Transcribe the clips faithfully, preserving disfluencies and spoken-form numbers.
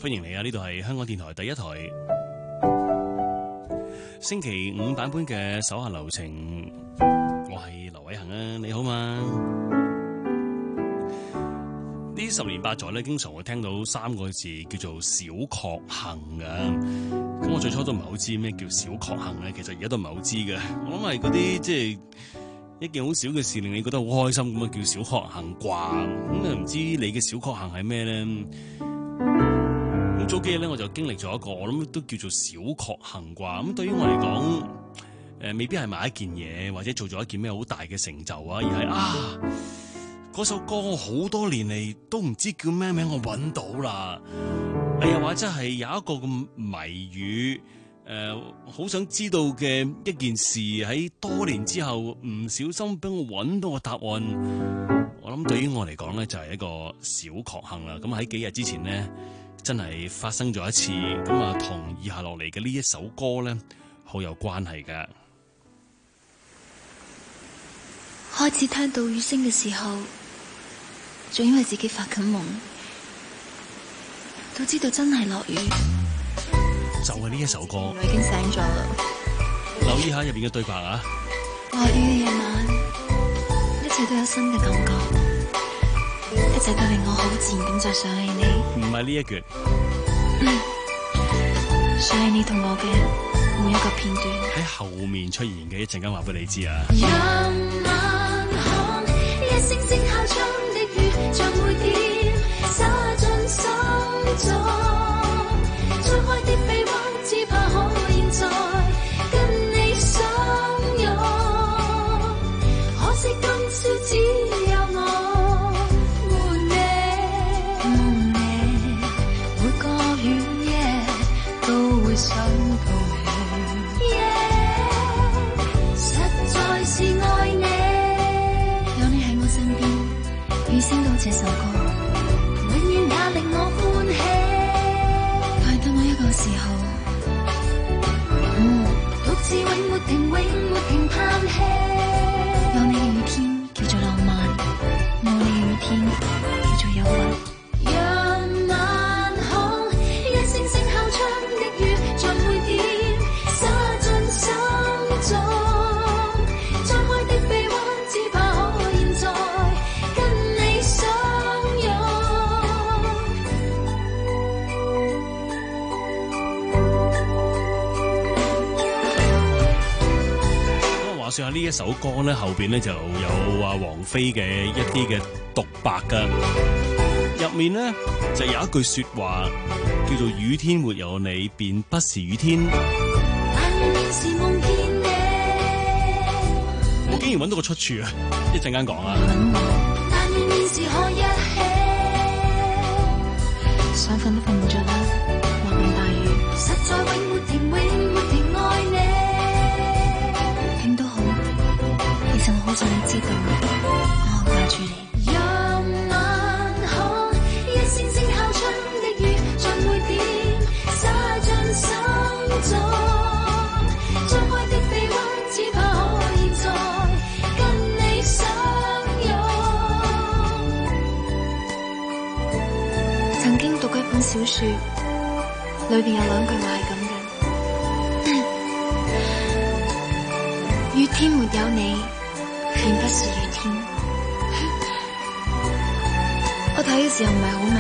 歡迎你啊！呢度係香港電台第一台星期五版本嘅手下留情，我係劉偉恒啊！你好嘛？呢十年八載咧，經常會聽到三個字叫做小確幸噶。咁我最初都唔係好知咩叫小確幸咧，其實而家都唔係好知嘅。我諗係嗰啲即係一件好小嘅事，令你覺得好開心咁啊，叫小確幸啩。咁啊，唔知你嘅小確幸係咩咧？咁早幾日咧，我就經歷咗一個，我諗都叫做小確幸啩。咁對於我嚟講，誒、呃，未必係買一件嘢，或者做咗一件咩好大嘅成就啊，而係啊，嗰首歌我好多年嚟都唔知叫咩名，我揾到啦。哎呀，或者係有一個咁謎語，誒、呃，好想知道嘅一件事，喺多年之後唔小心俾我揾到個答案。我諗對於我嚟講咧，就係一個小確幸啦。咁喺幾日之前咧，真係發生咗一次，咁啊，同以下落嚟嘅呢一首歌咧，好有關係㗎。 開始聽到雨聲嘅時候，仲以為自己發緊夢，都知道真係落雨。 就係呢一首歌， 我已經醒咗啦。 留意下入邊嘅對白啊！ 落雨嘅夜晚，一切都有新嘅感覺，一切都令我好自然咁就想起你。 唔係呢一句， 想起你同我嘅每一個片段。 喺後面出現嘅，一陣間話俾你知啊！ 讓晚空一聲聲敲窗的雨，像每點灑進心中，吹開的臂彎，只怕可現在跟你相擁。可惜今宵只有我和你，每個雨夜都會想到你。實在是愛你，有你喺我身邊，雨聲到這首歌，永遠也令我歡喜。但係到某一個時候，嗯，獨自永沒停，永沒停嘆氣。有你嘅雨天叫做浪漫，冇你嘅雨天叫做憂鬱。讓晚空一聲聲敲窗的雨，像每點灑進心中，張開的臂彎，只怕可現在跟你相擁。 咁話說下呢一首歌咧，後邊咧就有阿王菲嘅一啲嘅獨白噶，入面咧就有一句說話叫做雨天沒有你便不是雨天。 但願現時夢見你， 我竟然揾到個出處啊！一陣間講啊。 但願現時可一起，想瞓都瞓唔着啦，橫風大雨，實在永沒停，永沒停愛你。點都好，其實我好想你知道，我好掛住你。讓晚空一聲聲敲窗的雨，像每點灑進心中，張開的臂彎，只怕可現在跟你相擁。曾經讀過一本小說，裏邊有兩句話係咁嘅：雨天沒有你，便不是雨天。我睇嘅時候唔係好明，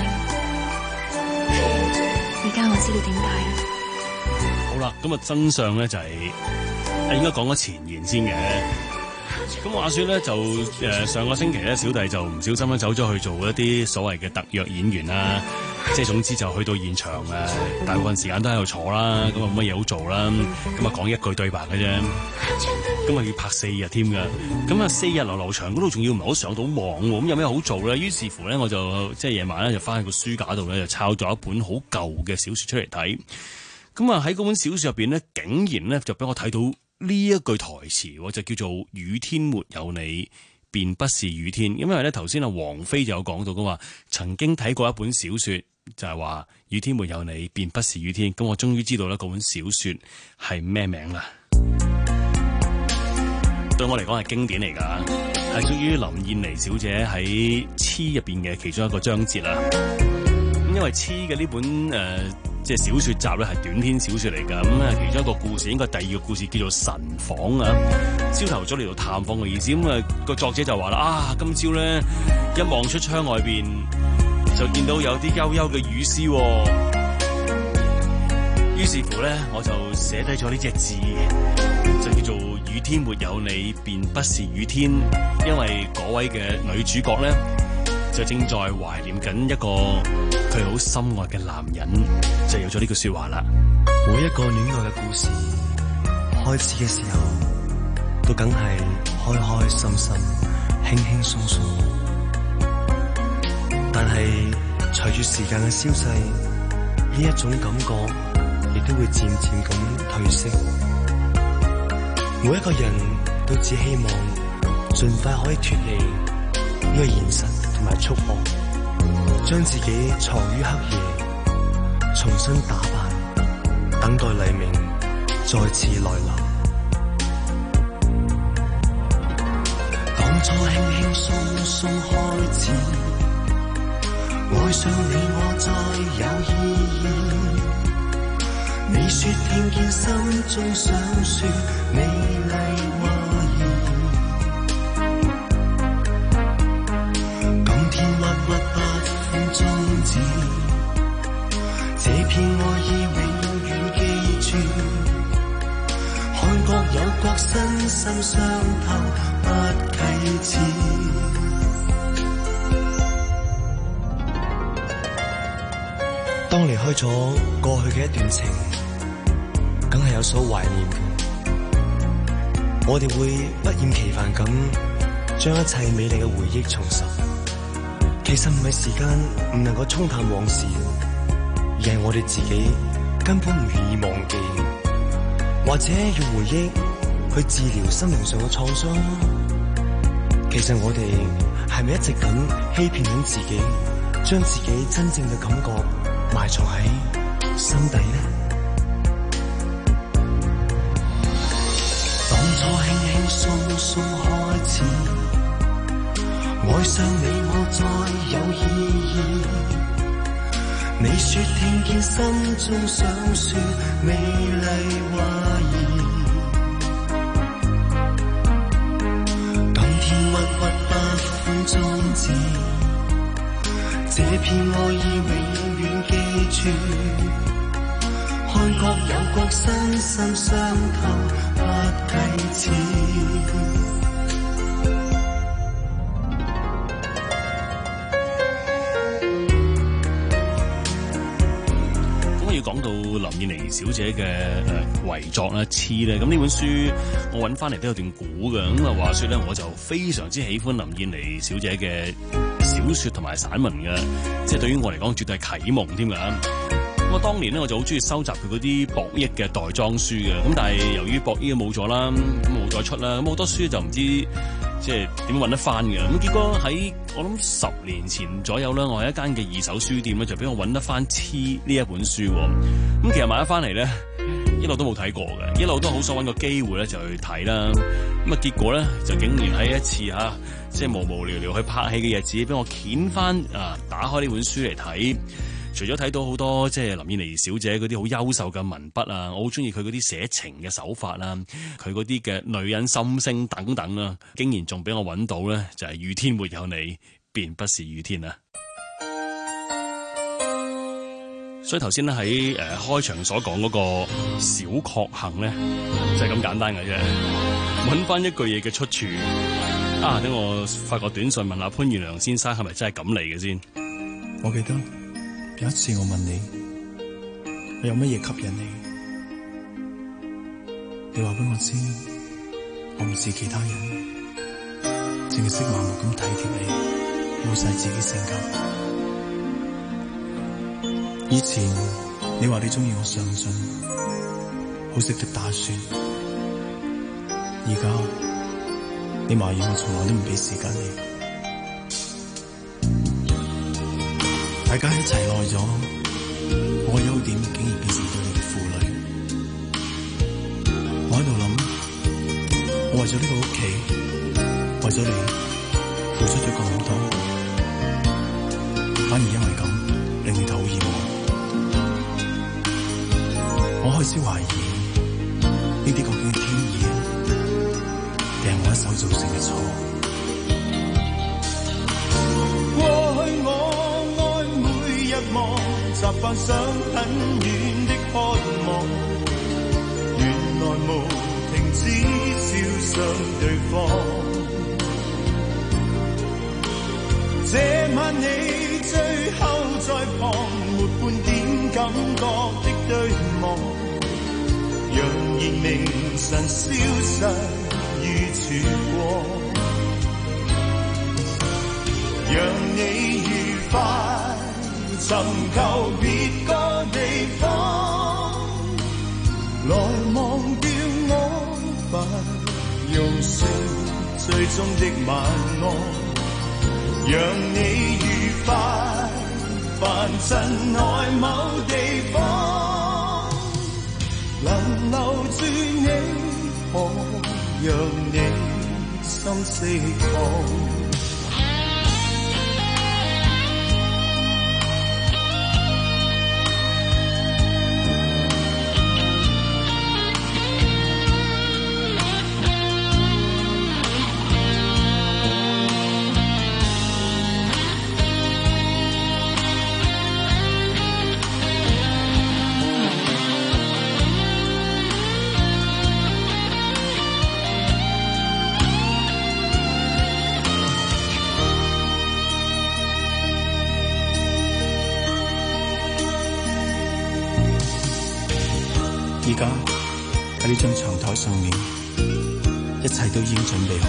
而家我知道點解啦。 好啦，咁啊真相咧就係、是，應該講咗前言先嘅。咁話說咧就誒、呃、上個星期咧，小弟就唔小心咧走咗去做一啲所謂嘅特約演員啦，即係總之就去到現場誒，大部分時間都喺度坐啦，咁啊冇乜嘢好做啦，咁啊講一句對白嘅啫，咁啊要拍四日添噶，咁啊四日流流長嗰度仲要唔係好上到網喎，咁有咩好做咧？於是乎咧我就即係夜晚咧就翻去個書架度咧就抄咗一本好舊嘅小說出嚟睇，咁啊喺嗰本小說入邊咧竟然咧就俾我睇到呢一句台詞，就叫做雨天沒有你便不是雨天。因為咧頭先阿王菲就有講到嘅話，曾經睇過一本小說就係話雨天沒有你便不是雨天。咁我終於知道咧嗰本小說係咩名啦。對我嚟講係經典嚟噶，係屬於林燕妮小姐喺《痴》入邊嘅其中一個章節啦。因為為黐嘅呢本誒、呃、即係小說集咧係短篇小說嚟㗎，咁啊其中一個故事應該第二個故事叫做神訪啊，朝頭早嚟到探訪嘅意思，咁啊個作者就話啦啊，今朝咧一望出窗外邊就見到有啲幽幽嘅雨絲，於是乎咧我就寫低咗呢隻字，就叫做雨天沒有你便不是雨天，因為嗰位嘅女主角咧就正在懷念緊一個佢好深愛嘅男人，就有咗呢句說話啦。 每一個戀愛嘅故事開始嘅時候都梗係開開心心輕輕鬆鬆，但係隨住時間嘅消逝，呢一種感覺亦都會漸漸咁褪色。每一個人都只希望盡快可以脫離呢個現實同埋束縛，將自己藏於黑夜，重新打扮，等待黎明再次來臨。當初輕輕鬆鬆開始，愛上你我再有意義。你說聽見心中想說美麗話兒，今天鬱鬱不歡終止，這片愛意永遠記住，看各有各身心相透不啟齒。當離開咗過去嘅一段情，梗係有所懷念嘅。我哋會不厭其煩咁將一切美麗嘅回憶重拾。其實唔係時間唔能夠沖淡往事，而係我哋自己根本唔願意忘記，或者用回憶去治療心靈上嘅創傷。其實我哋係咪一直咁欺騙緊自己，將自己真正嘅感覺埋藏喺心底呢？當初輕輕鬆鬆開始，愛上你我再有意義。你說聽見心中想說美麗話兒，今天鬱鬱不歡終止，這片愛意永遠記住，看各有各身心相透不啟齒。 咁我要講到林燕妮小姐嘅誒遺作啦，黐咧，咁呢本書我揾翻嚟都有段古嘅，咁啊話說咧，我就非常之喜歡林燕妮小姐嘅小說同埋散文嘅，即係對於我嚟講絕對係啟蒙添㗎。咁啊當年咧我就好中意收集佢嗰啲博益嘅袋裝書嘅，咁但係由於博益冇咗啦，咁冇再出啦，咁好多書就唔知即係點揾得翻嘅。咁結果喺我諗十年前左右啦，我喺一間嘅二手書店咧就俾我揾得翻黐呢一本書。咁其實買咗翻嚟咧，一路都冇睇過嘅，一路都好想揾個機會咧就去睇啦。咁啊結果咧就竟然喺一次嚇，即係無無聊聊去拍戲嘅日子，俾我掀翻啊打開呢本書嚟睇。除咗睇到好多即係林燕妮小姐嗰啲好優秀嘅文筆啊，我好中意佢嗰啲寫情嘅手法啦，佢嗰啲嘅女人心聲等等啊，竟然仲俾我揾到咧，就係、是、雨天沒有你便不是雨天啊！所以頭先咧喺誒開場所講嗰個小確幸咧，就係、是、咁簡單嘅啫，揾翻一句嘢嘅出處啊！等我發個短信問下潘元良先生係咪真係咁嚟嘅先？ 我記得。有一次我問你，我有乜嘢吸引你？你話俾我知，我唔似其他人，淨係識盲目咁體貼你，冇晒自己性格。以前你話你中意我上進，好識得打算，而家你埋怨我從來都唔俾時間你。大家一齊耐咗，我嘅優點竟然變成對你嘅負累。我喺度諗，我為咗呢個屋企，為咗你，付出咗咁多，反而因為咁令你討厭。 開始懷疑呢啲究竟係天意啊，定係我一手造成嘅錯？ 過去我愛每日望，習慣想很遠的渴望，原來無停止笑上對方。這晚你最後在旁，沒半點感覺的對望，讓燃明晨消失於曙光，讓你愉快尋求別個地方，來忘掉我，不用說最終的晚安，讓你愉快凡塵內某地方，能留住你，可讓你心釋放。 而家喺呢張長台上面，一切都已經準備好。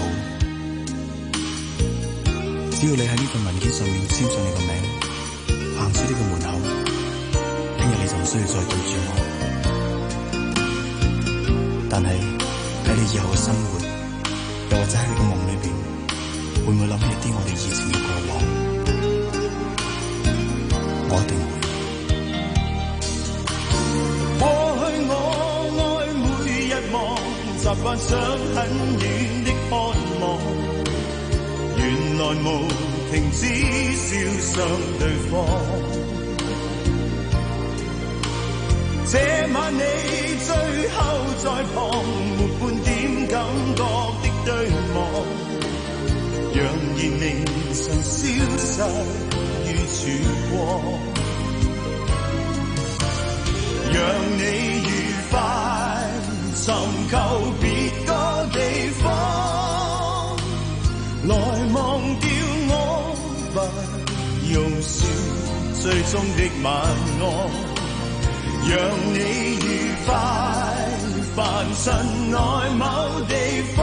只要你喺呢份文件上面簽上你個名，行出呢個門口，聽日你就唔需要再對住我。但係喺你以後嘅生活，又或者喺你個夢裏邊，會唔會諗起一啲我哋以前嘅過往？我一定會。 習慣想很遠的渴望，原來無停止笑上對方。這晚你最後在旁，沒半點感覺的對望，讓燃明晨消失於曙光，讓你愉快尋求別個地方，來忘掉我，不用說最終的晚安，讓你愉快凡塵內某地方，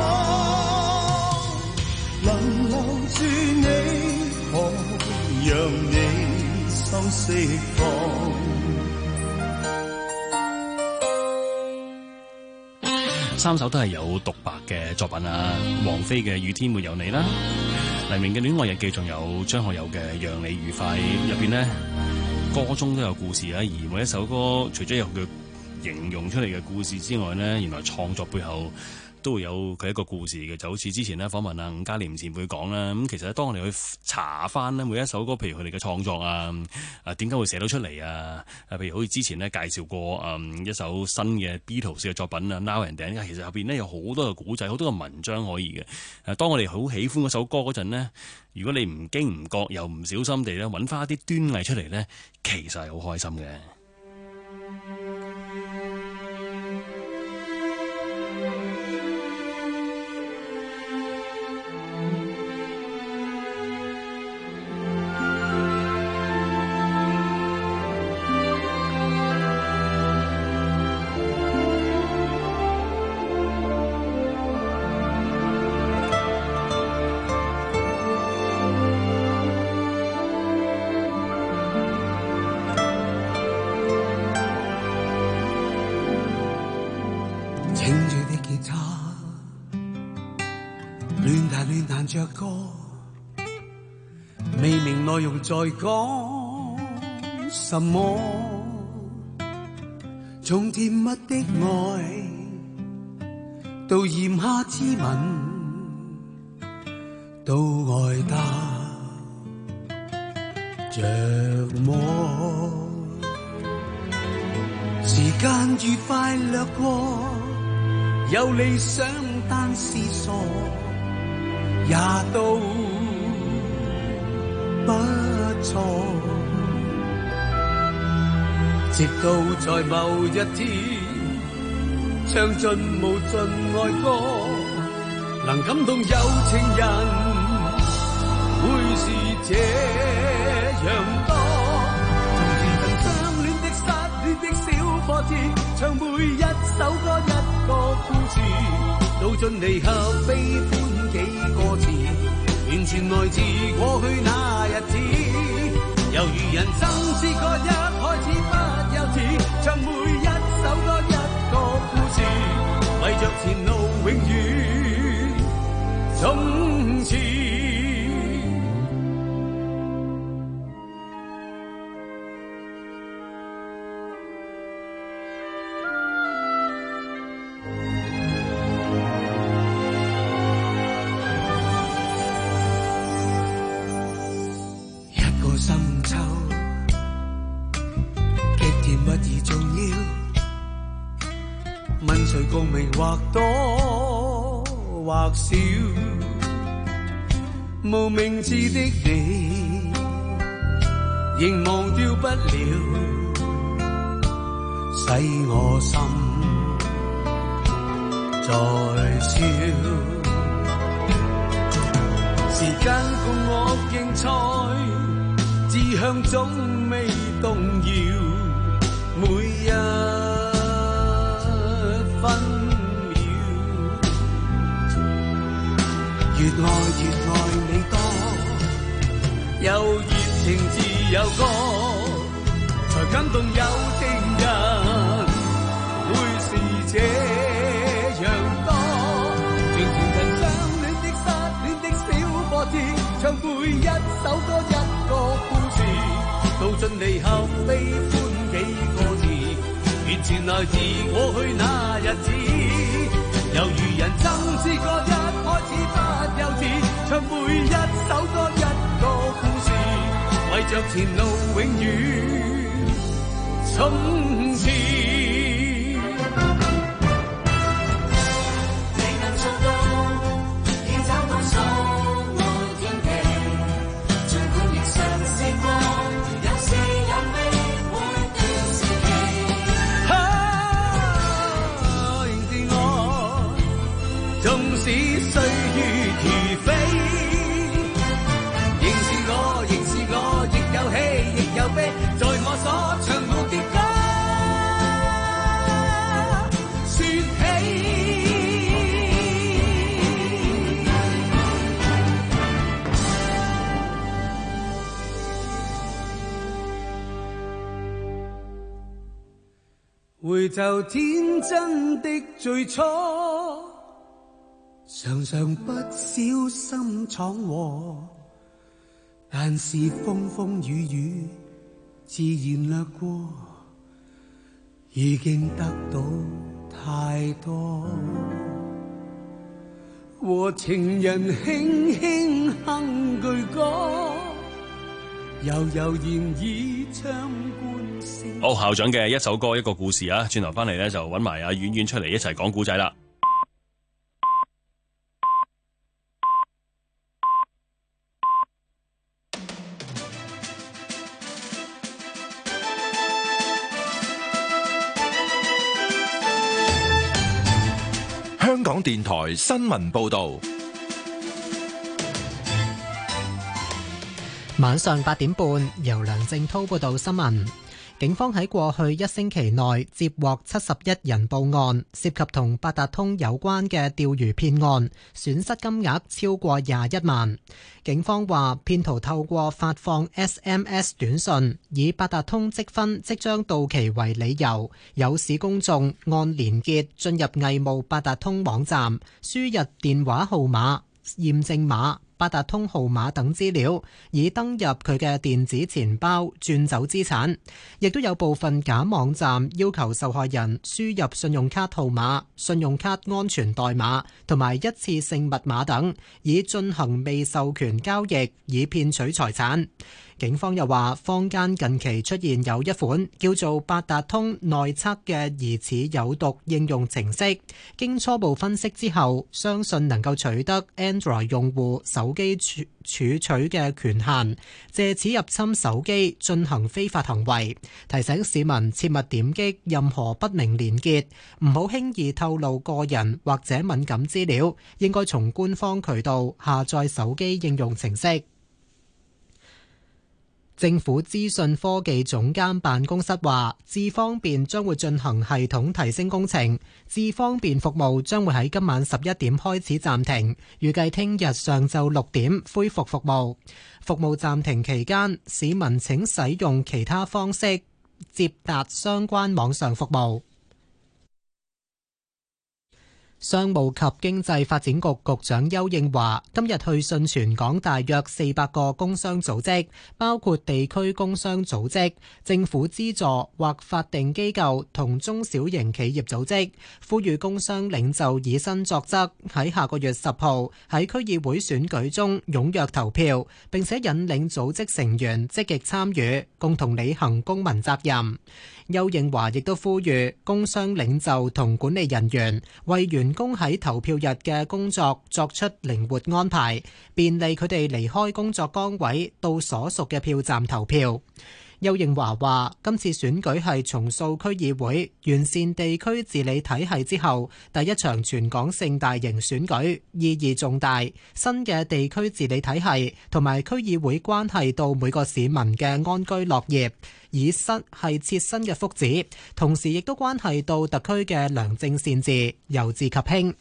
能留住你，可讓你心釋放。 三首都係有獨白嘅作品啊，王菲嘅《雨天沒有你》啦，黎明嘅《戀愛日記》，仲有張學友嘅《讓你愉快》。入邊呢，歌中都有故事啊，而每一首歌除咗有佢形容出嚟嘅故事之外呢，原來創作背後都會有佢一個故事嘅，就好似之前咧訪問啊伍嘉廉前輩講啦，咁其實咧當我哋去查翻咧每一首歌，譬如佢哋嘅創作啊，啊點解會寫到出嚟啊？啊，譬如好似之前咧介紹過嗯一首新嘅 Beatles 嘅作品啊 Now and Then，其實後邊咧有好多嘅古仔，好多嘅文章可以嘅。誒，當我哋好喜歡嗰首歌嗰陣呢，如果你唔經唔覺又唔小心地咧揾翻一啲端倪出嚟咧，其實係好開心嘅。 着歌，未明內容在講什麼，從甜蜜的愛到炎夏之吻，都愛得着魔。時間愉快掠過，有理想但是傻，也都不錯。直到在某一天，唱盡無盡愛歌，能感動有情人，會是這樣多。從前曾相戀的失戀的小伙子，唱每一首歌一個故事，道盡離合悲歡幾個字，完全來自過去那日子。猶如人生試過一開始不幼稚，唱每一首歌一個故事，為着前路永遠衝刺。一個深秋，極甜蜜而重要，問誰共鳴或多或少，無名字的你，仍忘掉不了，使我心在笑。時間共我競賽，志向總未動搖，每一分秒，越愛越愛你多，有熱情自由歌，才感動有情人，會是這樣多。全全曾相戀的失戀的小伙子，唱每一首歌一個故事，道盡離合悲歡幾個字，完全來自過去那日子。猶如人生試過一開始不幼稚，唱每一首歌一個故事，為着前路永遠衝刺。使歲月如飛，仍是我，仍是我，亦有喜亦有悲，在我所唱過的歌説起，回頭天真的最初，常常不小心闖禍，但是風風雨雨自然掠過，已經得到太多。和情人輕輕哼句歌，悠悠然以唱冠聲。 好，校長嘅一首歌一個故事啊！轉頭翻嚟咧就揾埋阿婉婉出嚟一齊講故仔啦。 香港電台新聞報道， 晚上八點半，由梁正滔報道新聞。警方喺過去一星期內接獲七十一人報案，涉及同八達通有關嘅釣魚騙案，損失金額超過廿一萬。警方話，騙徒透過發放 S M S 短信，以八達通積分即將到期為理由，誘使公眾按連結進入偽冒八達通網站，輸入電話號碼、驗證碼、八達通號碼等資料，以登入佢嘅電子錢包轉走資產。亦都有部分假網站要求受害人輸入信用卡號碼、信用卡安全代碼同埋一次性密碼等，以進行未授權交易，以騙取財產。 警方又話，坊間近期出現有一款叫做八達通內測嘅疑似有毒應用程式，經初步分析之後，相信能夠取得 Android 用戶手機儲儲取嘅權限，借此入侵手機進行非法行為。提醒市民切勿點擊任何不明連結，唔好輕易透露個人或者敏感資料，應該從官方渠道下載手機應用程式。政府資訊科技總監辦公室話，智方便將會進行系統提升工程，智方便服務將會喺今晚十一點開始暫停，預計聽日上晝六點恢復服務。服務暫停期間，市民請使用其他方式接達相關網上服務。商務及經濟發展局局長邱應華今日去信全港大約四百個工商組織，包括地區工商組織、政府資助或法定機構同中小型企業組織，呼籲工商領袖以身作則，喺下個月十號喺區議會選舉中踴躍投票，並且引領組織成員積極參與，共同履行公民責任。邱應華亦都呼籲工商領袖同管理人員為員工喺投票日嘅工作作出靈活安排，便利佢哋離開工作崗位到所屬嘅票站投票。邱應華話：今次選舉係重塑區議會、完善地區治理體系之後第一場全港性大型選舉，意義重大。新嘅地區治理體系同埋區議會關係到每個市民嘅安居樂業，以身係切身嘅福祉，同時亦都關係到特區嘅良政善治，由治及興。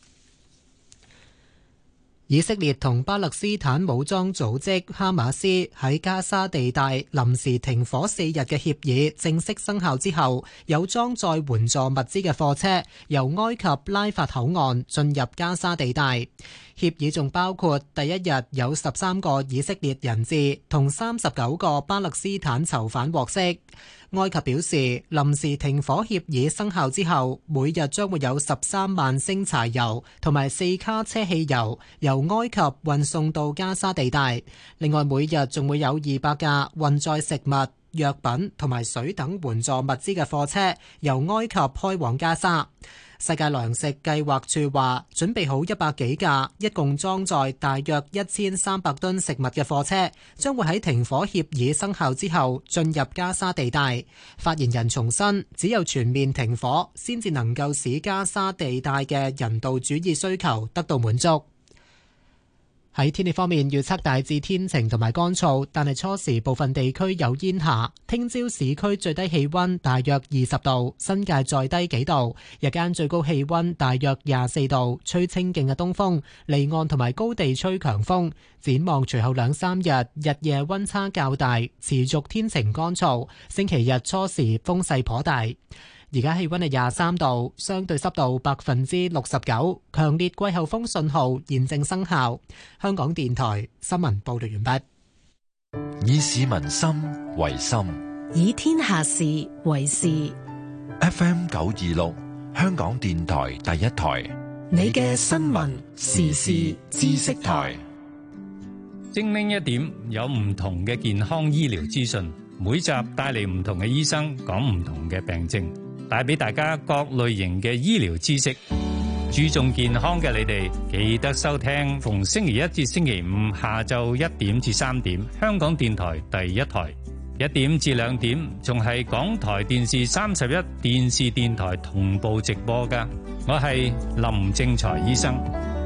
以色列同巴勒斯坦武裝組織哈馬斯喺加沙地帶臨時停火四日嘅協議正式生效之後，有裝載援助物資嘅貨車由埃及拉法口岸進入加沙地帶。協議仲包括第一日有十三個以色列人質同三十九個巴勒斯坦囚犯獲釋。埃及表示，臨時停火協議生效之後，每日將會有十三萬升柴油同埋四卡車汽油由埃及運送到加沙地帶。另外，每日仲會有二百架運載食物、藥品同埋水等援助物資嘅貨車由埃及開往加沙。世界糧食計劃署話，準備好一百幾架，一共裝載大約一千三百噸食物嘅貨車，將會喺停火協議生效之後進入加沙地帶。發言人重申，只有全面停火，先至能夠使加沙地帶嘅人道主義需求得到滿足。喺天氣方面，預測大致天晴同埋乾燥，但係初時部分地區有煙霞。聽朝市區最低氣溫大約二十度，新界再低幾度。日間最高氣溫大約廿四度，吹清勁嘅東風，離岸同埋高地吹強風。展望隨後兩三日，日夜溫差較大，持續天晴乾燥。星期日初時風勢頗大。而家氣溫係廿三度，相對濕度百分之六十九，強烈季候風信號現正生效。香港電台新聞報道完畢。 以市民心為心， 以天下事為事。 F M 九二六，香港電台第一台， 你嘅新聞時事知識台。 精靈一點，有唔同嘅健康醫療資訊，每集帶嚟唔同嘅醫生講唔同嘅病症，帶俾大家各類型嘅醫療知識。注重健康嘅你哋，記得收聽逢星期一至星期五下晝一點至三點，香港電台第一台；一點至兩點，仲係港台電視三十一電視電台同步直播㗎。我係林正財醫生。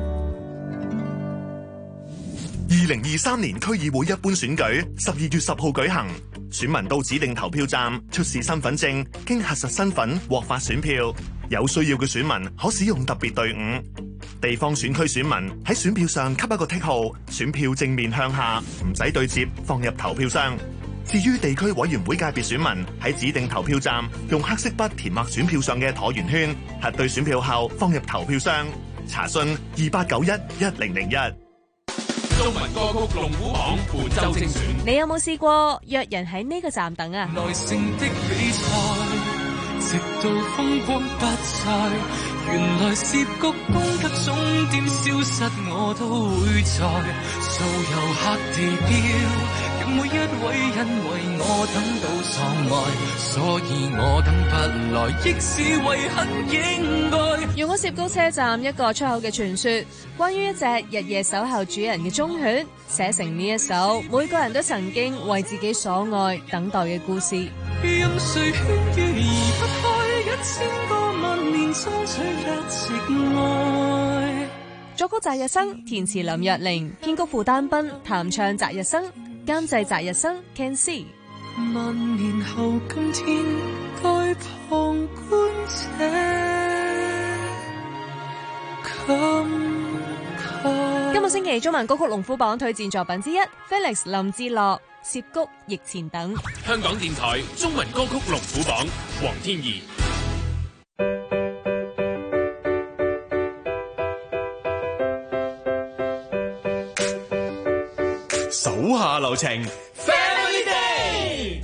二零二三年區議會一般選舉十二月十號舉行，選民到指定投票站出示身份證，經核實身份獲發選票。有需要嘅選民可使用特別隊伍。地方選區選民喺選票上給一個剔號，選票正面向下，唔使對接，放入投票箱。至於地區委員會界別選民喺指定投票站用黑色筆填畫選票上嘅橢圓圈，核對選票後放入投票箱。查詢二八九一一零零一。 中文歌曲龍虎榜本周精選。 你有冇試過約人喺呢個站等啊？ 耐性的比賽，直到風光不再，原來涉谷東急終點消失，我都會在。掃遊客地標。 每一位因為我等到喪愛，所以我等不來，亦是為很應該。 用咗涉谷車站一個出口嘅傳說，關於一隻日夜守候主人嘅忠犬，寫成呢一首每個人都曾經為自己所愛等待嘅故事。 任誰勸喻而不開，一千個萬年爭取一直愛。 作曲澤日生，填詞林若寧，編曲傅丹斌，彈唱澤日生，監製澤日生 Can See。 萬年後今天該旁觀者今個星期中文歌曲龍虎榜推薦作品之一 Felix 林志樂涉谷疫前等。 香港電台中文歌曲龍虎榜，黃天怡。 手下留情 Family Day。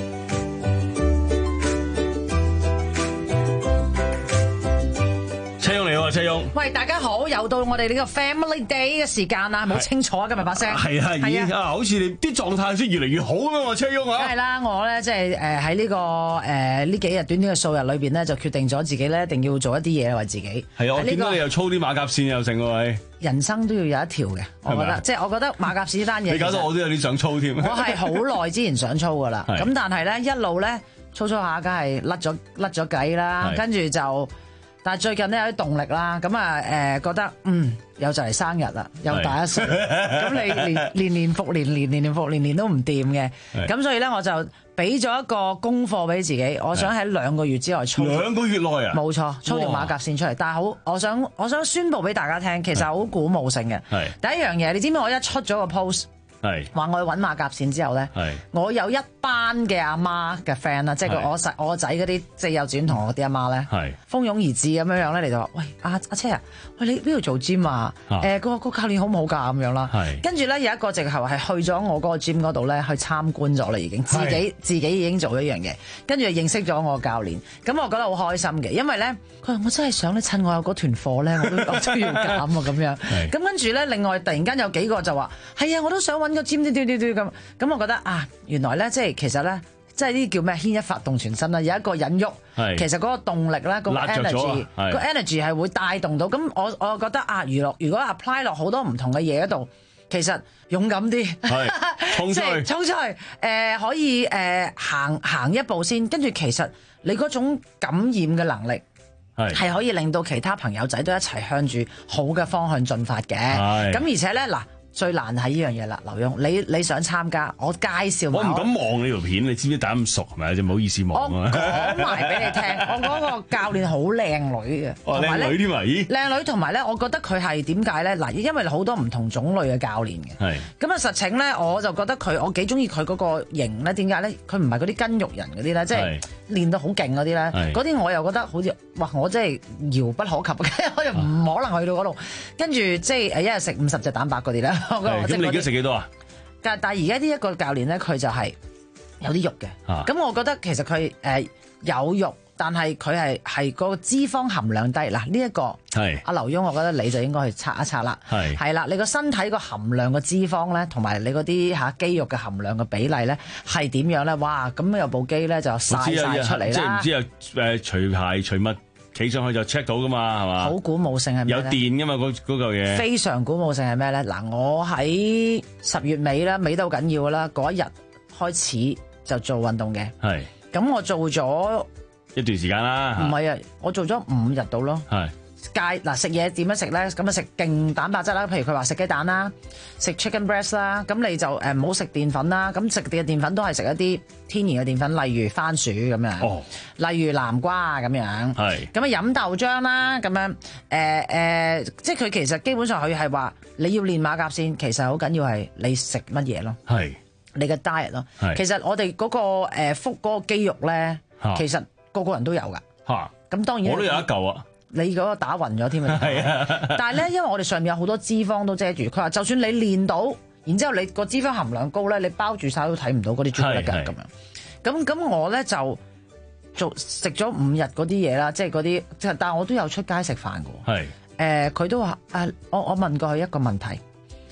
車勇嚟喎，車勇。 喂，大家好，又到我哋呢個 Family Day 嘅時間啦，好清楚啊，今日把聲。 係啊，已經啊，好似你啲狀態先越嚟越好咁樣喎，車勇啊。 梗係啦，我咧即係誒喺呢個誒呢幾日短短嘅數日裏邊咧，就決定咗自己咧一定要做一啲嘢為自己。 係啊，我見到你又操啲馬甲線又成喎，喂。 人生都要有一條嘅，我覺得，即係我覺得馬甲線呢單嘢。 你搞到我都有啲想操添。 我係好耐之前想操噶啦，咁但係咧一路咧操操下，梗係甩咗甩咗計啦，跟住就。但係最近咧有啲動力啦，咁啊誒覺得嗯又就嚟生日啦，又大一歲，咁你年年年復年年年年復年年都唔掂嘅，咁所以咧我就俾咗一個功課俾自己，我想喺兩個月之內操兩個月內啊， 冇錯，操條馬甲線出嚟。但係好，我想我想宣佈俾大家聽，其實好鼓舞性嘅。第一樣嘢，你知唔知我一出咗個 post？話我去揾馬甲線之後咧，我有一班嘅阿媽嘅 friend 啦，即係我細我仔嗰啲即係幼稚園同學啲阿媽咧，蜂擁而至咁樣樣咧，你就話：喂阿阿車啊，喂你邊度做 gym 啊？誒個個教練好唔好㗎？咁樣啦。跟住咧有一個直頭係去咗我嗰個 gym 嗰度咧去參觀咗啦，已經自己自己已經做一樣嘢，跟住認識咗我教練，咁我覺得好開心嘅，因為咧佢話我真係想咧趁我有嗰團貨咧，我都我都要減啊咁樣。咁跟住咧，另外突然間有幾個就話：係啊，我都想揾個 gym 啲啲啲啲咁。咁我覺得啊，原來咧即係其實咧。即係呢啲叫咩？牽一發動全身啦，有一個引喐，其實嗰個動力咧，個 energy，個 energy 係會帶動到。咁我我又覺得啊，娛樂如果 apply 落好多唔同嘅嘢嗰度，其實勇敢啲， 衝出去， 衝出去，誒、呃、可以誒、呃、行行一步先，跟住其實你嗰種感染嘅能力係可以令到其他朋友仔都一齊向住好嘅方向進發嘅。咁而且咧嗱。最難係呢樣嘢啦，劉墉，你你想參加，我介紹埋。 我唔敢望你條片，你知唔知大家咁熟係咪？就唔好意思望啊。 我講埋俾你聽，我嗰個教練好靚女嘅， 哦靚女添啊，咦？ 靚女同埋咧，我覺得佢係點解咧？嗱，因為好多唔同種類嘅教練嘅。係。咁啊，實情咧，我就覺得佢，我幾中意佢嗰個型咧。點解咧？佢唔係嗰啲筋肉人嗰啲咧，即係練到好勁嗰啲咧。嗰啲我又覺得好似，哇！我真係遙不可及，我又唔可能去到嗰度。跟住即係誒，一日食五十隻蛋白嗰啲咧。 咁你而家食幾多啊？ 但但而家呢一個教練咧，佢就係有啲肉嘅。咁、啊、我覺得其實佢誒、呃、有肉，但係佢係係個脂肪含量低。嗱，呢一個係阿劉墉，我覺得你就應該去測一測啦。係係啦，你個身體個含量嘅脂肪咧，同埋你嗰啲嚇肌肉嘅含量嘅比例咧，係點樣咧？哇！咁有部機咧就晒晒出嚟啦。 即係唔知啊誒除鞋除襪。企上去就 check 到噶嘛，係嘛？ 好鼓舞性係咩？ 有電噶嘛？嗰嗰嚿嘢。非常鼓舞性係咩咧？嗱，我喺十月尾啦，尾都好緊要噶啦。嗰一日開始就做運動嘅。係。咁我做咗一段時間啦。 唔係啊，我做咗五日到咯。係。戒嗱食嘢點樣食咧？咁啊食勁蛋白質啦，譬如佢話食雞蛋啦，食 chicken breast 啦，咁你就誒唔好食澱粉啦。咁食嘅澱粉都係食一啲天然嘅澱粉，例如番薯咁樣，哦、例如南瓜啊咁樣。係咁啊飲豆漿啦，咁樣誒誒、呃呃，即係佢其實基本上佢係話你要練馬甲線，其實好緊要係你食乜嘢咯。係你嘅 diet 咯。係其實我哋嗰、嗰個誒腹嗰個肌肉咧，其實個個人都有㗎。嚇咁當然我都有一嚿啊。 你嗰個打暈咗添啊！係啊，但係咧，因為我哋上面有好多脂肪都遮住，佢話就算你練到，然之後你個脂肪含量高咧，你包住晒都睇唔到嗰啲朱古力㗎咁樣。咁咁我咧就做食咗五日嗰啲嘢啦，即係嗰啲，但係我都有出街食飯㗎。係誒，佢、呃、都話誒，我我問過佢一個問題，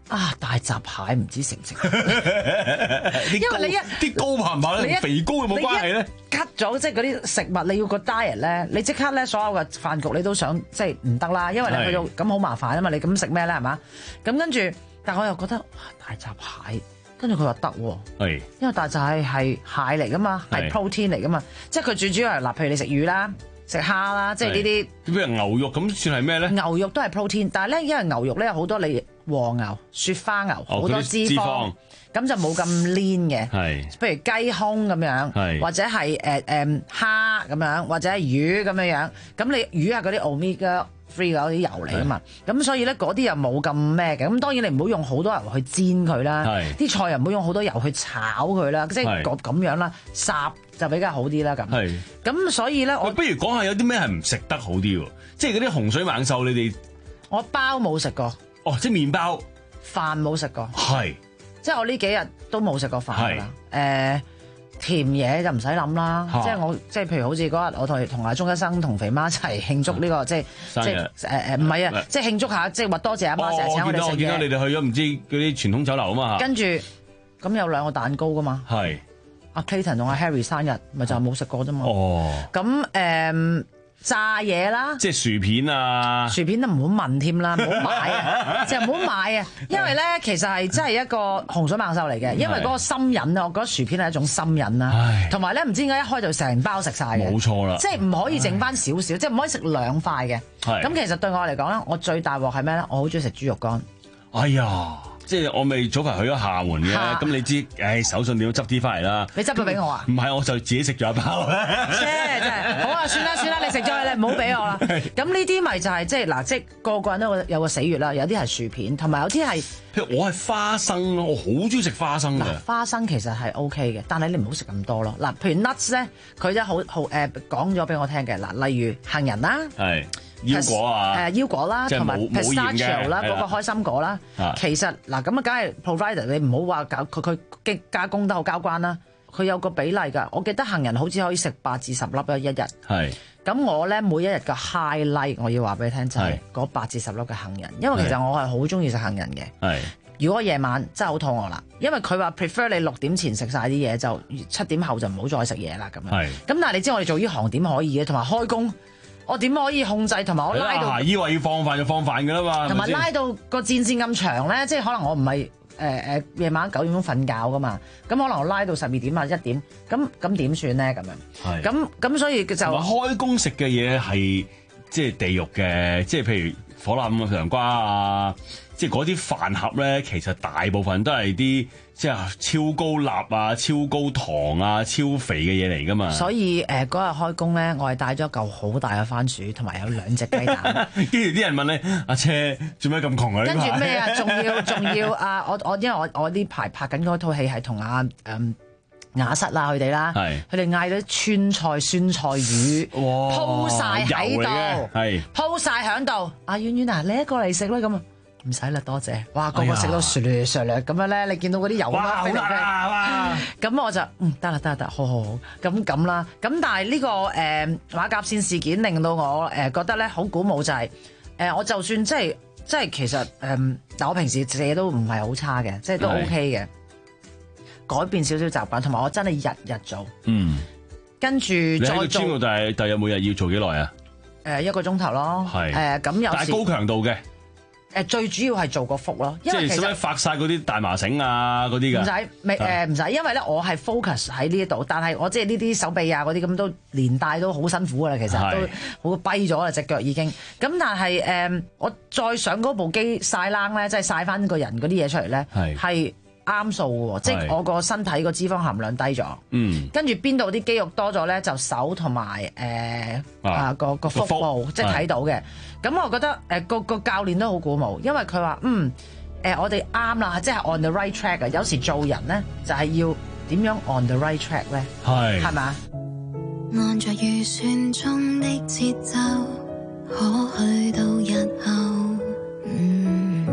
啊大閘蟹唔知食唔食？ 因為你一啲高爬唔爬咧，肥高有冇關係咧 ？cut 咗即係嗰啲食物，你要個 diet 咧，你即刻咧所有嘅飯局你都想即係唔得啦，因為你去到咁好麻煩啊嘛，你咁食咩咧係嘛？咁跟住，但我又覺得大閘蟹。跟住佢話得喎，因為大閘蟹係蟹嚟噶嘛，係 protein 嚟噶嘛，即係佢最主要係嗱，譬如你食魚啦、食蝦啦，即係呢啲。 譬如牛肉咁算係咩咧？ 牛肉都係 protein，但係咧因為牛肉咧有好多你和牛、雪花牛好、哦、多脂肪，咁就冇咁 lean 嘅。係，譬如雞胸咁樣，或者係誒誒蝦咁樣，或者係魚咁樣樣。咁你魚係嗰啲 omega free 嗰啲油嚟啊嘛，咁所以咧嗰啲又冇咁咩嘅，咁當然你唔好用好多油去煎佢啦，啲菜又唔好用好多油去炒佢啦，即係咁咁樣啦，烚就比較好啲啦咁。咁所以咧，我不如講下有啲咩係唔食得好啲喎，即係嗰啲洪水猛獸，你哋我包冇食過， 哦，即係麵包， 飯冇食過， 係， 即係我呢幾日都冇食過飯㗎啦，誒。甜嘢就唔使諗啦，即係我即係譬如好似嗰日我同同阿鐘一生同肥媽一齊慶祝呢個即係即係誒誒唔係啊，即係慶祝下即係話多謝阿媽成日請我哋食嘢。 我見到你哋去咗唔知嗰啲傳統酒樓啊嘛。 跟住咁有兩個蛋糕噶嘛。係。阿 Clayton 同阿 Harry 生日，咪就冇食過啫嘛。哦。咁誒。炸嘢啦， 即係薯片啊！ 薯片都唔好問添啦，唔好買啊，就唔好買啊！因為咧，其實係真係一個洪水猛獸嚟嘅，因為嗰個心癮啊，我覺得薯片係一種心癮啦，同埋咧唔知點解一開就成包食晒嘅， 冇錯啦， 即係唔可以剩翻少少，即係唔可以食兩塊嘅。咁其實對我嚟講咧，我最大鑊係咩咧？我好中意食豬肉乾。哎呀！ 即係我未早排去咗廈門嘅，咁你知，唉，手信點都執啲翻嚟啦。 你執咗俾我啊？ 唔係，我就自己食咗一包。 切，真係好啊！算啦算啦，你食咗你唔好俾我啦。咁呢啲咪就係即係嗱，即係個個人都有個死穴啦。有啲係薯片，同埋有啲係。 譬如我係花生咯，我好中意食花生嘅。 花生其實係 O K 嘅，但係你唔好食咁多咯。嗱，譬如 nuts 咧，佢真係好好誒講咗俾我聽嘅。嗱，例如杏仁啦。係。腰果啊，誒腰果啦，同埋 pistachio 啦，嗰個開心果啦。其實嗱咁啊，梗係 provider 你唔好話搞佢佢加工得好交關啦。佢有個比例㗎，我記得杏仁好似可以食八至十粒啊一日。係。咁我咧每一日嘅 highlight 我要話俾你聽就係嗰八至十粒嘅杏仁，因為其實我係好中意食杏仁嘅。係。如果夜晚真係好肚餓啦，因為佢話 prefer 你六點前食晒啲嘢，就七點後就唔好再食嘢啦咁樣。係。咁但係你知我哋做呢行點可以嘅，同埋開工。我點可以控制同埋我拉到？ 以為要放飯就放飯㗎啦嘛。 同埋拉到個戰線咁長咧，即係可能我唔係誒誒夜晚九點鐘瞓覺㗎嘛，咁可能我拉到十二點啊一點，咁咁點算咧咁樣？係。咁咁所以就開工食嘅嘢係即係地獄嘅，即係譬如火腩啊、涼瓜啊，即係嗰啲飯盒咧，其實大部分都係啲即係超高鈉啊、超高糖啊、超肥嘅嘢嚟㗎嘛。 所以誒嗰日開工咧，我係帶咗嚿好大嘅番薯，同埋有兩隻雞蛋。 跟住啲人問你：阿車做咩咁窮啊？ 跟住咩啊？仲要仲要啊！我我因為我我呢排拍緊嗰套戲係同阿誒雅瑟啦佢哋啦，佢哋嗌啲川菜酸菜魚，鋪晒喺度，鋪晒喺度。阿婉婉啊，你一個嚟食啦咁啊！唔使啦，多謝。哇，個個食到唰略唰略咁樣咧，你見到嗰啲油啊飛嚟飛。咁我就嗯得啦得啦得，好好好。咁咁啦。咁但係呢、呢個誒、呃、馬甲線事件令到我誒、呃、覺得咧好鼓舞就係、是、誒、呃、我就算即係即係其實誒，但、呃、我平時食嘢都唔係好差嘅，即係都 OK 嘅。改變少少習慣，同埋我真係日日做。嗯。跟住再做。你喺個專度， 但係但係每日要做幾耐啊？ 誒、呃、一個鐘頭咯。係。誒咁有時。但係高強度嘅。誒最主要係做個腹咯，因為其實使唔使發晒嗰啲大麻繩啊嗰啲㗎？ 唔使，未誒唔使，因為咧我係 focus 喺呢一度，但係我即係呢啲手臂啊嗰啲咁都連帶都好辛苦㗎啦，其實都好跛咗啦隻腳已經。咁但係誒、呃、我再上嗰部機曬冷咧，即係曬翻個人嗰啲嘢出嚟咧，係啱數嘅喎，即係我個身體個脂肪含量低咗。嗯。跟住邊度啲肌肉多咗咧，就手同埋誒啊個個腹部即係睇到嘅。咁我覺得誒個個教練都好鼓舞，因為佢話嗯誒、呃、我哋啱啦，即係 on the right track 嘅。有時做人咧就係、是、要點樣 on the right track 咧？係係咪？ 按着預算中的節奏，可去到日後。嗯，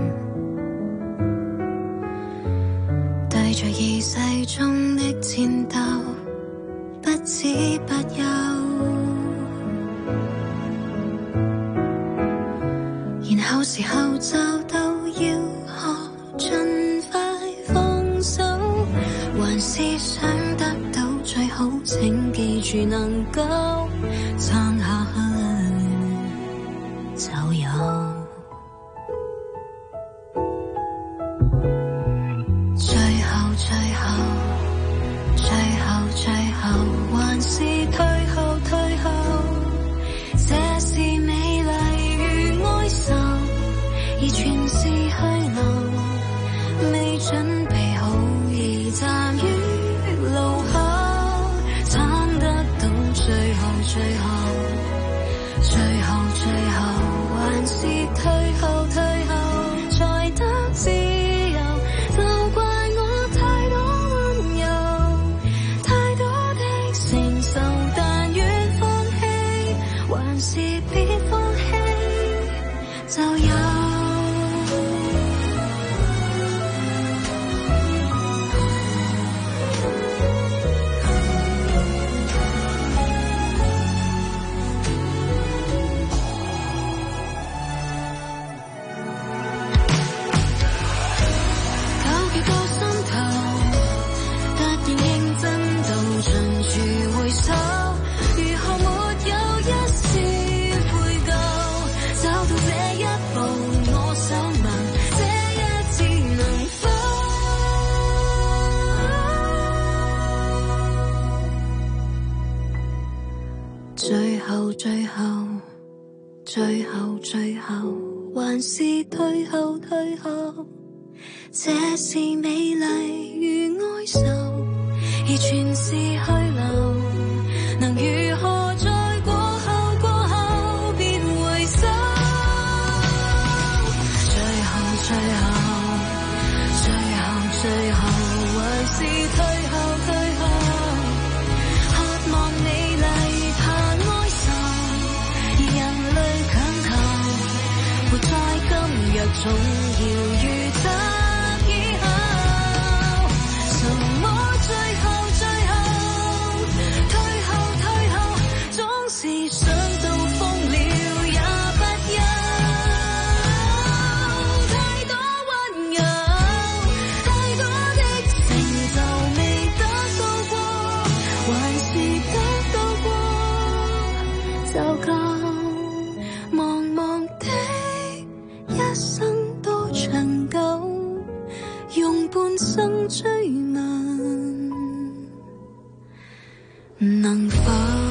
對着意世中的戰鬥，不止不休。然後時候就都要學着請記住能夠撐下去就有。最後最後最後最後還是退後退後，這是美麗與哀愁，而全是虛流，未準備好而站於路口，撐得到最後最後最後最後還是退後退後，才得自由，責怪我太多溫柔，太多的承受，但願放棄，還是別放棄就有。最後最後最後最後還是退後退後，這是美麗與哀愁，而全是虛流，能如何在過後過後別回首，最後最後最後最後還是退後退後，渴望美麗怕哀愁，而人類強求活在今日總要預測以後，什麼最後最後退後退後，總是想到瘋了也不休，太多溫柔太多的成就未得到過，還是得到過就夠，茫茫的一生都長久，用半生追問能否。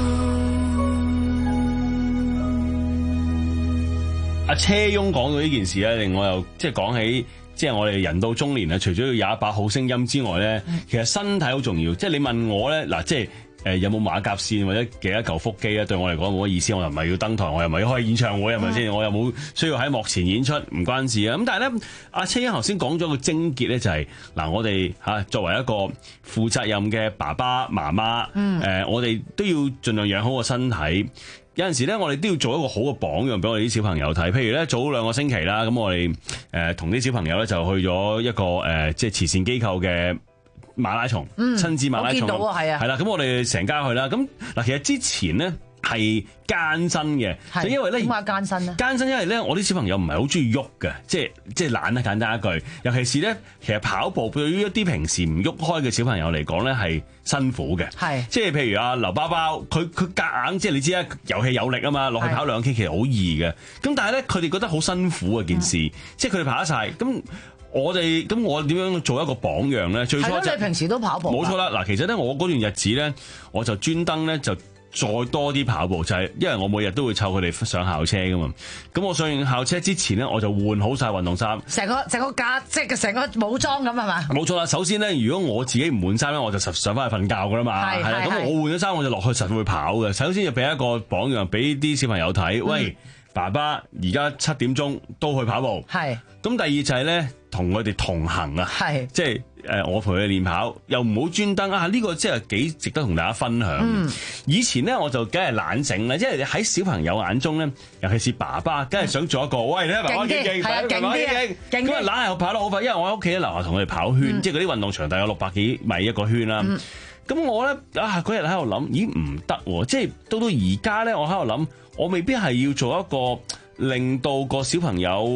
阿車翁講到呢件事咧，令我又即係講起，即係我哋人到中年咧，除咗要有一把好聲音之外咧，其實身體好重要。即係你問我咧，嗱，即係誒有冇馬甲線或者幾多嚿腹肌咧？對我嚟講冇乜意思，我又唔係要登台，我又唔係要開演唱會，係咪先？我又冇需要喺幕前演出，唔關事啊。咁但係咧，阿車翁頭先講咗個症結咧，就係嗱，我哋嚇作為一個負責任嘅爸爸媽媽，誒、嗯呃，我哋都要盡量養好個身體。有陣時咧，我哋都要做一個好嘅榜樣俾我哋啲小朋友睇。譬如咧，早兩個星期啦，咁我哋誒同啲小朋友咧就去咗一個誒、呃、即係慈善機構嘅馬拉松，嗯、親子馬拉松。我見到啊，係啊，係啦。咁我哋成家去啦。咁嗱，其實之前咧係艱辛嘅，就因為咧點解艱辛咧？艱辛因為咧，我啲小朋友唔係好中意喐嘅，即係即係懶啊！簡單一句，尤其是咧，其實跑步對於一啲平時唔喐開嘅小朋友嚟講咧係辛苦嘅，係即係譬如阿劉包包，佢佢夾硬即係你知啦，有氣有力啊嘛，落去跑兩 K 其實好易嘅。咁但係咧，佢哋覺得好辛苦嘅件事，嗯、即係佢哋跑得晒咁。我哋咁我點樣做一個榜樣咧？最初就係、你平時都跑步，冇錯啦。嗱，其實咧我嗰段日子咧，我就專登咧就再多啲跑步，就係、是、因為我每日都會湊佢哋上校車噶嘛。咁我上完校車之前咧，我就換好晒運動衫，成個成個架即係成個武裝咁係嘛？冇錯啦。首先咧，如果我自己唔換衫咧，我就實上翻去瞓覺噶啦嘛。係啦，咁我換咗衫我就落去實會跑嘅。首先就俾一個榜樣俾啲小朋友睇，喂。嗯爸爸而家七點鐘都去跑步，係咁。第二就係咧，同佢哋同行啊，係即係誒，我陪佢練跑，又唔好專登啊。呢、這個即係幾值得同大家分享。嗯、以前咧我就梗係懶醒啦，即係喺小朋友眼中咧，尤其是爸爸，梗係想做一個、嗯、喂，你睇爸爸幾勁，係啊，勁啲，勁咁啊，懶係跑得好快，因為我喺屋企喺樓下同佢哋跑圈，嗯、即係嗰啲運動場大概六百幾米一個圈啦。咁、嗯、我咧啊嗰日喺度諗，咦唔得喎，即係到到而家咧，我喺度諗。我未必係要做一個令到個小朋友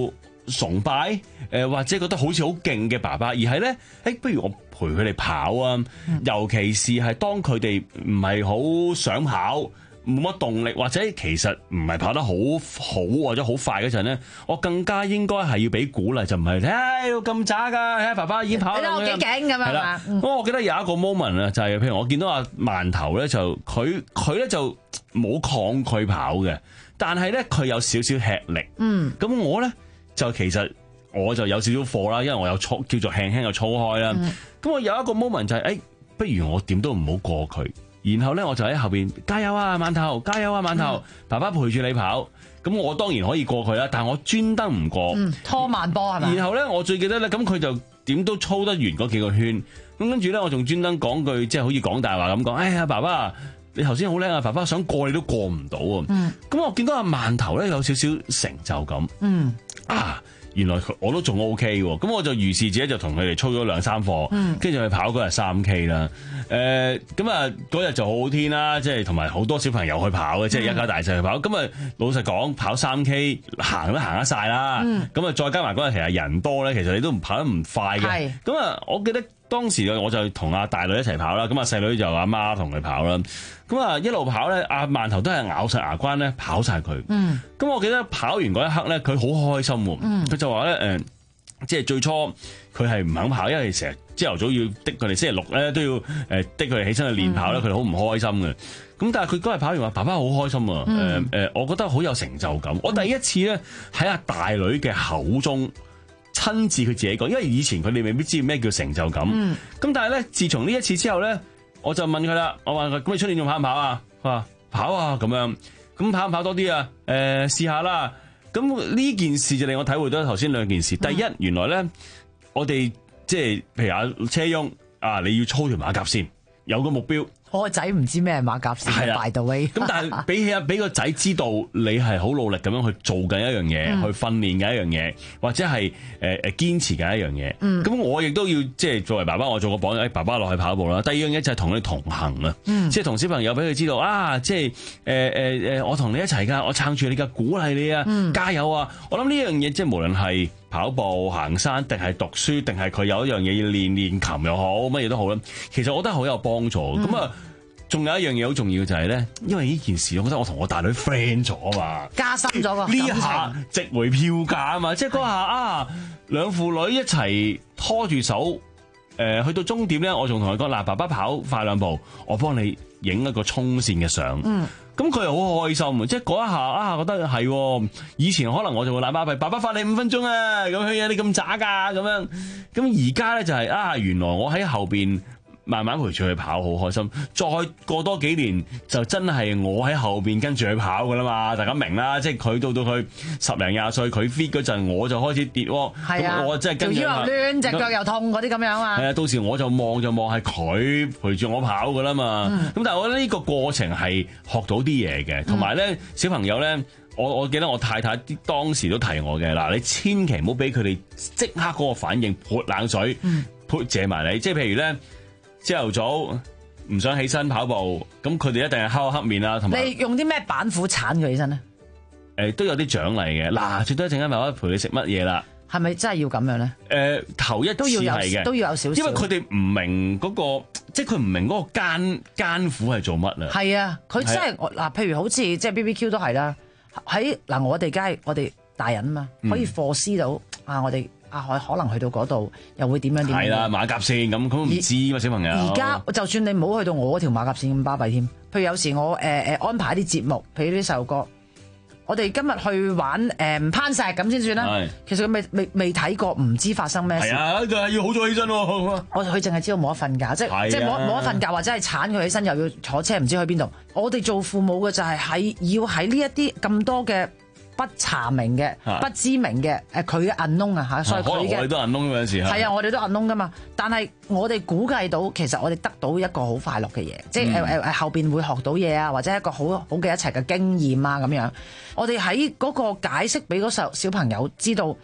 崇拜誒、呃，或者覺得好似好勁嘅爸爸，而係咧誒，不如我陪佢哋跑啊！嗯、尤其是係當佢哋唔係好想跑，冇乜動力，或者其實唔係跑得好好或者好快嗰陣咧，我更加應該係要俾鼓勵，就唔係誒咁渣噶，睇下爸爸已經跑到幾勁咁樣。係啦，咁、嗯、 我記得有一個 moment 啊，就係譬如我見到阿饅頭咧，就佢佢咧就冇抗拒跑嘅，但係咧佢有少少吃力。嗯，咁我咧就其實我就有少少貨啦，因為我有操叫做輕輕嘅操開啦。咁、嗯、我有一個 moment 就係、是、誒、欸，不如我點都唔好過佢。然後咧，我就喺後邊加油啊，饅頭，加油啊，饅頭，嗯、爸爸陪住你跑。咁我當然可以過佢啦，但係我專登唔過， 嗯、拖慢波係咪？ 然後咧，我最記得咧，咁佢就點都操得完嗰幾個圈。咁跟住咧，我仲專登講句，即係好似講大話咁講。哎呀，爸爸，你頭先好叻啊！爸爸想過你都過唔到啊！咁、嗯、我見到阿饅頭咧有少少成就感。嗯啊！原來我都仲 O K 喎，咁我就如是者就同佢哋操咗兩三課，跟住去跑嗰日三 K 啦。誒咁啊嗰日就好好天啦，即係同埋好多小朋友去跑嘅，即、嗯、係、就是、一家大細去跑。咁啊老實講，跑三 K 行都行得晒啦。咁啊再加埋嗰日其實人多咧，其實你都唔跑得唔快嘅。咁啊，我記得當時我就同阿大女一齊跑啦，咁啊細女就阿媽同佢跑啦。咁啊一路跑咧，阿饅頭都係咬實牙關咧跑晒佢。咁、嗯、我記得跑完嗰一刻咧，佢好開心喎。佢、嗯、就話咧誒，即係最初佢係唔肯跑，因為成日朝頭早要的佢哋星期六咧都要誒的佢哋起身去練跑咧，佢哋好唔開心嘅。咁但係佢嗰日跑完話，爸爸好開心啊！誒、嗯、誒，我覺得好有成就感。嗯、我第一次咧喺阿大女嘅口中親自佢自己講，因為以前佢哋未必知咩叫成就感。咁、嗯、但係咧，自從呢一次之後咧，我就問佢啦，我話佢咁你出年仲跑唔跑啊？佢話跑啊咁樣，咁跑唔跑多啲啊？誒、呃，試下啦。咁呢件事就令我體會到頭先兩件事。第一，嗯、原來咧我哋即係譬如阿車翁啊，你要操條馬甲線，有個目標。 我個仔唔知咩係馬甲線，by the way。咁但係比起啊，俾個仔知道你係好努力咁樣去做緊一樣嘢，嗯、去訓練緊一樣嘢，或者係誒誒堅持緊一樣嘢。咁、嗯、我亦都要即係作為爸爸，我做個榜樣，誒爸爸落去跑步啦。第二樣嘢就係同佢同行啊，嗯、即係同小朋友俾佢知道啊，即係誒誒誒，我同你一齊噶，我撐住你噶，鼓勵你啊，嗯、加油啊！我諗呢樣嘢即係無論係跑步、行山，定係讀書，定係佢有一樣嘢要練練琴又好，乜嘢都好啦。其實我覺得好有幫助。咁、嗯、啊，仲有一樣嘢好重要就係咧，因為呢件事，我覺得我同我大女 friend 咗嘛， 加深咗個呢下值回票價啊嘛，即係嗰下啊，兩父女一齊拖住手，誒、呃，去到終點咧，我仲同佢講嗱，爸爸跑快兩步，我幫你影一個衝線嘅相。嗯。咁佢又好開心啊！即係嗰一下啊，覺得係以前可能我就會懶巴閉，爸爸快你五分鐘啊！咁樣你咁渣噶咁樣。咁而家咧就係、是、啊，原來我喺後邊慢慢陪住佢跑，好開心。再過多幾年就真係我喺後邊跟住佢跑噶啦嘛！大家明啦，即係佢到到佢十零廿歲，佢 fit 嗰陣我就開始跌喎。係啊，我真係跟住。條腰又攣，隻腳又痛嗰啲咁樣啊。 係啊，到時我就望就望係佢陪住我跑噶啦嘛。咁、嗯、但係我覺得呢個過程係學到啲嘢嘅，同埋咧小朋友咧，我我記得我太太啲當時都提我嘅嗱，你千祈唔好俾佢哋即刻嗰個反應潑冷水，潑借埋你，即係譬如咧。朝頭早唔想起身跑步，咁佢哋一定係敲黑面啦，同埋你用啲咩板斧鏟佢起身咧？ 誒，都有啲獎勵嘅。嗱，最多一陣間爸爸陪你食乜嘢啦？ 係咪真係要咁樣咧？誒、 呃，頭一次係嘅， 都要有少少， 因為佢哋唔明嗰、嗰個，即係佢唔明嗰個艱艱苦係做乜啊？ 係啊，佢真係嗱，譬如好似即係 B B Q 都係啦，喺嗱我哋梗係我哋大人啊嘛，可以 foresee 到、嗯、啊，我哋。啊，可能去到嗰度又會點樣點？係啦，馬甲線咁，咁唔知嘛小朋友。而家就算你唔好去到我嗰條馬甲線咁巴閉添，譬如有時我誒誒、呃、安排啲節目，譬如啲細路哥，我哋今日去玩誒、呃、攀石咁先算啦。其實佢未未未睇過，唔知發生咩事。係啊，就係要好早起身喎。我佢淨係知道冇得瞓覺，即係即係冇冇得瞓覺，或者係鏟佢起身又要坐車唔知去邊度。我哋做父母嘅就係喺要喺呢一啲咁多嘅。不查明嘅、不知名嘅，誒佢嘅 unknown 啊嚇，所以佢嘅我哋都 unknown 嗰陣時係啊，我哋都 unknown 噶嘛。但係我哋估計到，其實我哋得到一個好快樂嘅嘢，嗯、即係誒誒誒後邊會學到嘢啊，或者一個好好嘅一齊嘅經驗啊咁樣。我哋喺嗰個解釋俾嗰小小朋友知道，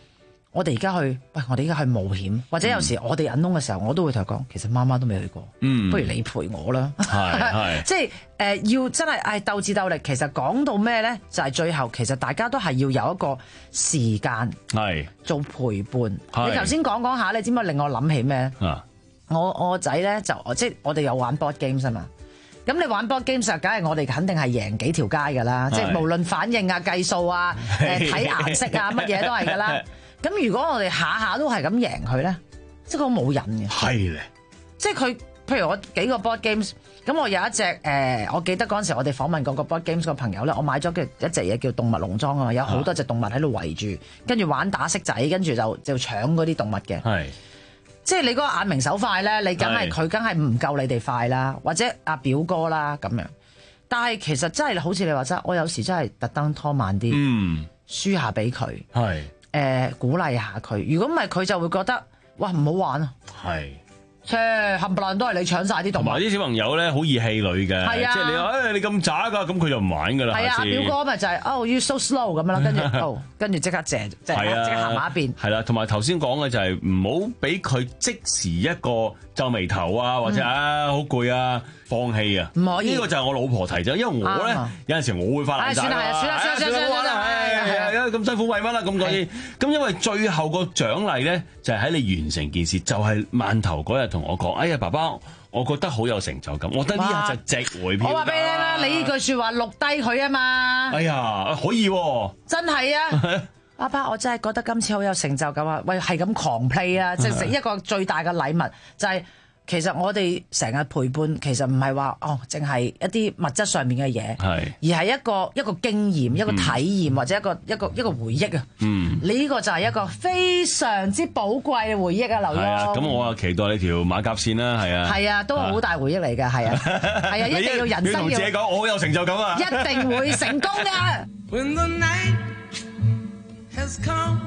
我哋而家去，喂，我哋而家去冒險，或者有時我哋忍窿嘅時候，我都會同佢講，其實媽媽都未去過， 嗯， 不如你陪我啦。 係係， 即係誒、呃，要真係誒鬥智鬥力。其實講到咩咧，就係、是、最後，其實大家都係要有一個時間係做陪伴。你頭先講講下，你知唔知令我諗起咩？啊，我我個仔咧就即係我哋有玩 board games 啊嘛。咁你玩 board games 梗係我哋肯定係贏幾條街㗎啦，即係無論反應啊、計數啊、誒睇顏色啊，乜嘢都係㗎啦。咁如果我哋下下都係咁贏佢咧，即係佢好冇癮嘅。係咧，即係佢，譬如我幾個 board games，咁我有一隻誒、呃，我記得嗰陣時我哋訪問過個 board games 個朋友咧，我買咗嘅一隻嘢叫動物農莊啊嘛，有好多隻動物喺度圍住，跟住玩打色仔，跟住就就搶嗰啲動物嘅。係。即係你嗰個眼明手快咧，你梗係佢梗係唔夠你哋快啦，或者阿表哥啦咁樣。但係其實真係好似你話齋，我有時真係特登拖慢啲，嗯，輸下俾佢，係誒、呃、鼓勵下佢。如果唔係，佢就會覺得哇唔好玩啊。係。切，冚唪唥都係你搶晒啲動物。同埋啲小朋友咧好易氣餒嘅，係啊，即係你話誒你咁渣㗎，咁佢就唔玩㗎啦。係啊，表哥咪就係、是、哦 you so slow 咁樣啦，跟住哦跟住即刻謝，即係即刻行埋一邊。係啦，同埋頭先講嘅就係唔好俾佢即時一個皺眉頭啊，或者、嗯、啊好攰啊，放棄啊。唔可以。呢、這個就係我老婆提啫，因為我咧、啊、有陣時我會發爛渣。算啦，算啦，算啦，算啦，算啦，係啊，係啊，咁辛苦為乜啦？咁嗰啲，咁因為最後個獎勵咧就係喺你完成件事，就係饅頭嗰日。同我講，哎呀，爸爸，我覺得好有成就感，我覺得呢下就值回票價。我話俾你聽啦，你呢句説話錄低佢啊嘛。哎呀，可以喎、啊，真係啊！爸爸，我真係覺得今次好有成就感啊！喂，係咁狂 play 啊！即係一個最大嘅禮物就係、是。其實我哋成日陪伴，其實唔係話哦，淨係一啲物質上面嘅嘢，而係一個一個經驗、一個體驗、嗯、或者一個一個一個回憶啊。嗯，你呢個就係一個非常之寶貴嘅回憶啊，劉墉。係啊，咁我啊期待你條馬甲線啦，係啊。係啊，都係好大回憶嚟㗎，係啊，係啊，一定要人生要。要同自己講，我好有成就感啊！一定會成功㗎。When the night has come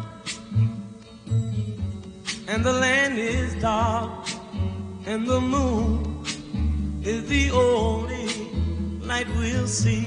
and the land is dark and the moon is the only light we'll see.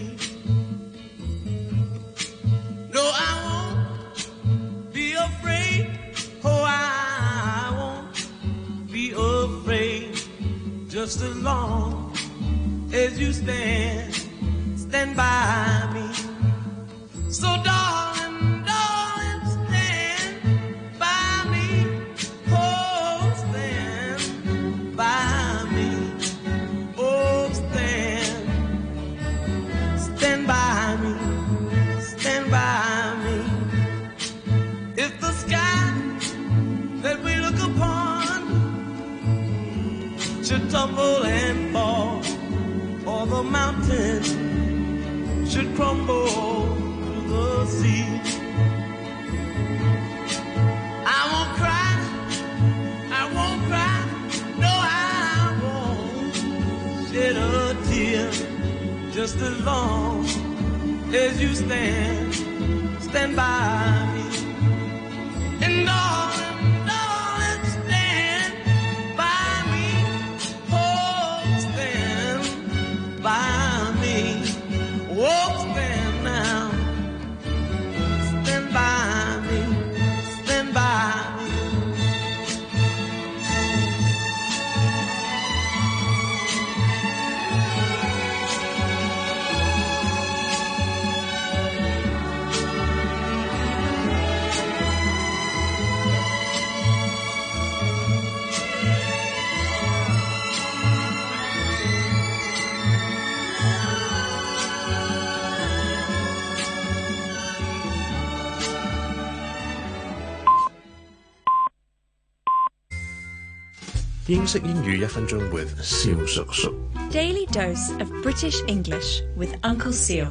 No, I won't be afraid. Oh, I won't be afraid. Just as long as you stand, stand by me. So, darling, darling, stand by me. Oh, stand by me. Oh, stand, stand by me. Stand by me. If the sky that we look upon should tumble and fall, or the mountain should crumble to the sea, I won't cry, I won't cry, no, I won't shed a tear. Just as long as you stand, stand by me. And darling, darling, stand by me. Oh, stand by me. Oh, stand now. Stand by me. Stand by me. 英式英語一分鐘 with 蕭叔叔。 Daily dose of British English with Uncle Seal.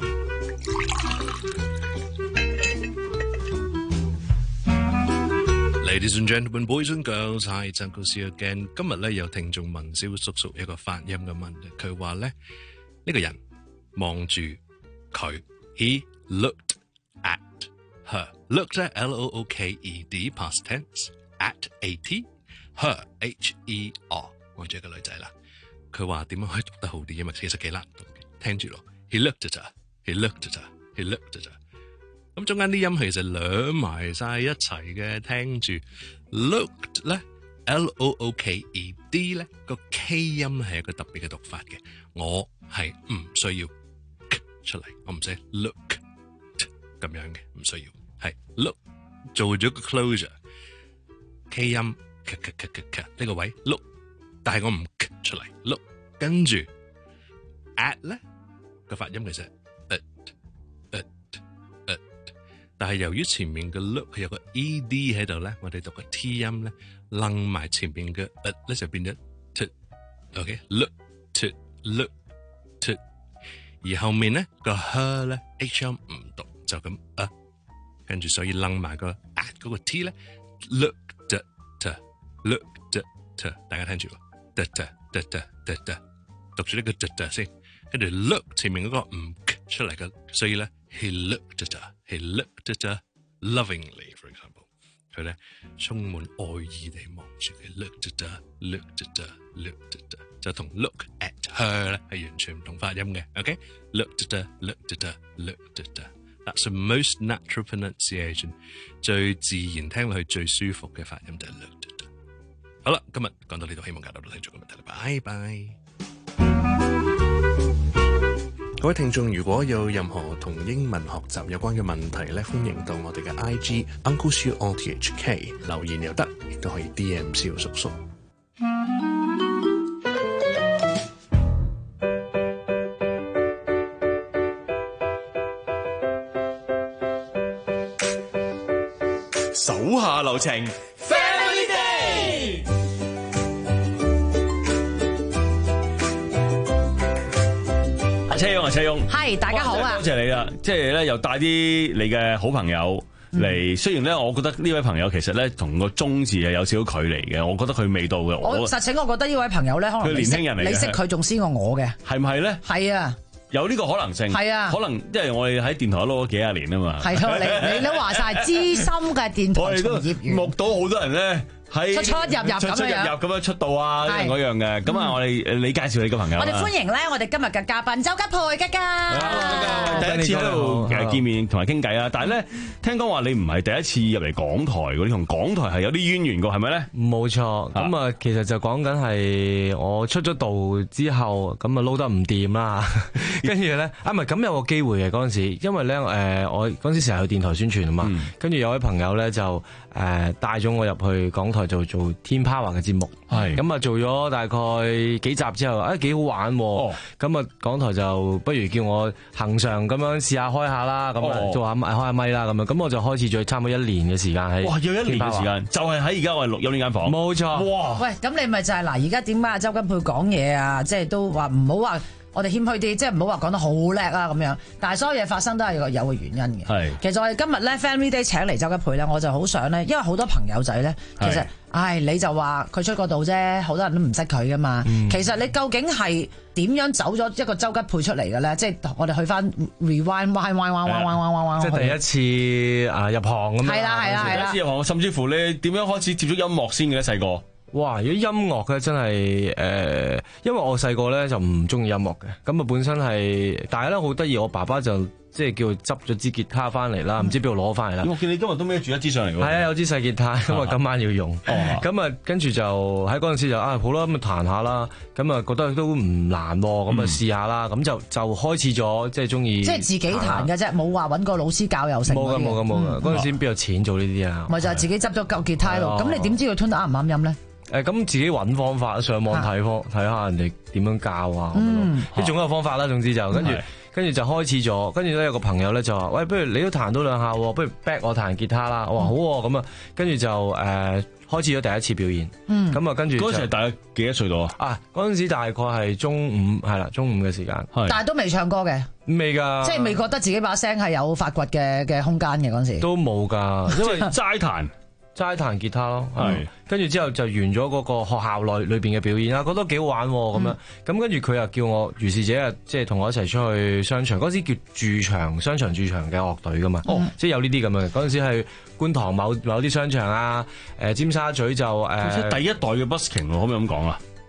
Ladies and gentlemen, boys and girls, hi, it's Uncle Seal again. 今日咧有聽眾問蕭叔叔一個發音嘅問題，佢話咧呢個人望住佢 ，He looked at her. Looked at L O O K E D past tense at at。Her, H E R， 望住一個女仔啦。佢話點樣可以讀得好啲？因為其實幾難讀嘅。聽住咯。He looked at her. He looked at her. He looked at her. 咁中間啲音其實兩埋晒一齊嘅，聽住 looked 咧 L O O K E D 咧個 K 音係一個特別嘅讀法嘅，我係唔需要 k 出嚟，我唔使 look 咁樣嘅，唔需要係 look 做咗個 closure K 音 k k k k k 呢個位 look， 但係我唔 k 出嚟 look， 跟住 at 咧個發音其實 at at at， 但係由於前面嘅 look 係有個 E D 喺度咧，我哋讀個 T 音咧，楞埋前面嘅 at 咧就變咗 t，OK look to look to， 而後面咧個 her 咧 H 音唔讀就咁啊，跟住所以楞埋個 at 嗰個 T 咧 look to to look to to， 大家聽住喎 to to to to to， 讀住呢個 to to 先。跟住 look 前面嗰個唔出嚟嘅，所以咧 he looked at her, he looked at her lovingly for example， 佢咧充滿愛意地望住佢 looked at her, looked at her, looked at her， 就同 look at her 咧係完全唔同發音嘅 ，OK？ looked at her, looked at her, looked at her， that's the most natural pronunciation， 最自然聽落去最舒服嘅發音就係 looked at her。好啦，今日講到呢度，希望解答到聽眾嘅問題啦，拜拜。各位聽眾，如果有任何同英文學習有關嘅問題咧，歡迎到我哋嘅 I G Uncle Siu R T H K 留言又得，亦都可以 D M 蕭叔叔。 手下留情 ，Family Day。 車翁啊，車翁， 係大家好啊！ 多謝你啦，即係咧又帶啲你嘅好朋友嚟。嗯、雖然咧，我覺得呢位朋友其實咧同個中字係有少少距離嘅，我覺得佢未到嘅。 我實情我覺得呢位朋友咧，可能佢年輕人嚟嘅， 你識佢仲先過我嘅， 係唔係咧？ 係啊， 有呢個可能性。係啊，可能因為我哋喺電台撈咗幾廿年啊嘛。係咯， 你你都話晒資深嘅電台從業員， 目睹好多人咧。 出出入入咁樣， 出出入入咁樣出道啊，呢樣嗰樣嘅。咁啊，我哋你介紹你個朋友。 我哋歡迎咧，我哋今日嘅嘉賓周吉培吉嘉。 第一次喺度誒見面同埋傾偈啊！但係咧，聽講話你唔係第一次入嚟港台嗰啲，同港台係有啲淵源㗎，係咪咧？ 冇錯。咁啊，其實就講緊係我出咗道之後，咁啊撈得唔掂啦。跟住咧，啊唔係咁有個機會嘅嗰陣時，因為咧誒我嗰陣時成日去電台宣傳啊嘛，跟住有位朋友咧就誒帶咗我入去港台做做天 power 嘅節目，係咁啊做咗大概幾集之後，啊幾好玩，咁啊港台就不如叫我恆常咁樣試下開下啦，咁啊做下咪開下咪啦，咁樣咁我就開始咗差唔多一年嘅時間喺， 哇，要一年嘅時間，就係喺而家我哋錄音呢間房， 冇錯， 哇，喂，咁你咪就係嗱，而家點解啊周吉培講嘢啊，即係都話唔好話。我哋謙虛啲，即係唔好話講得好叻啊咁樣，但係所有嘢發生都係有個有個原因嘅。係，其實我哋今日咧 Family Day 請嚟周吉培咧，我就好想咧，因為好多朋友仔咧，其實，唉，你就話佢出過道啫，好多人都唔識佢噶嘛。嗯、其實你究竟係點樣走咗一個周吉培出嚟嘅咧？即係我哋去翻 rewind，彎彎彎彎彎彎彎彎， 即係第一次啊入行咁樣。係啦係啦係啦， 第一次入行，甚至乎你點樣開始接觸音樂先嘅咧？細個。 哇！如果音樂咧真係誒、呃，因為我細個咧就唔中意音樂嘅，咁啊本身係，但係咧好得意，我爸爸就即係叫執咗支吉他翻嚟啦，唔、嗯、知邊度攞翻嚟啦。我見你今日都孭住一支上嚟喎。係啊，有支細吉他，因為今晚要用。咁啊，跟住就喺嗰陣時就啊好啦，咁啊彈下啦，咁啊覺得都唔難，咁啊試下啦，咁、嗯、就就開始咗即係中意。即係自己彈嘅啫，冇話揾個老師教又成。冇噶冇噶冇噶，嗰陣時邊有錢做呢啲啊？咪就係自己執咗嚿吉他咯。咁你點知佢吞得啱唔啱音咧？誒，咁自己揾方法，上網睇方睇下人哋點樣教啊，咁即係總有方法啦。總之就跟住跟住就開始咗，跟住咧有個朋友咧就話，喂，不如你都彈多兩下，不如 back 我彈吉他啦。我話好，咁啊，跟住就誒、呃、開始咗第一次表演。嗯，咁啊跟住嗰陣時大概幾多歲到啊？啊，嗰陣時大概係中五，係啦，中五嘅時間。但係都未唱歌嘅，未噶，即係未覺得自己把聲係有發掘嘅嘅空間嘅嗰陣時。都冇噶，因為齋彈。齋彈吉他咯，係跟住之後就完咗嗰個學校內裏邊嘅表演啦，覺得幾好玩咁樣，咁跟住佢又叫我如是者啊，即係同我一齊出去商場，嗰時叫駐場商場駐場嘅樂隊噶嘛，哦、即係有呢啲咁嘅，嗰陣時係觀塘某某啲商場啊，誒尖沙咀就誒、呃、第一代嘅 busking 可唔可以咁講啊？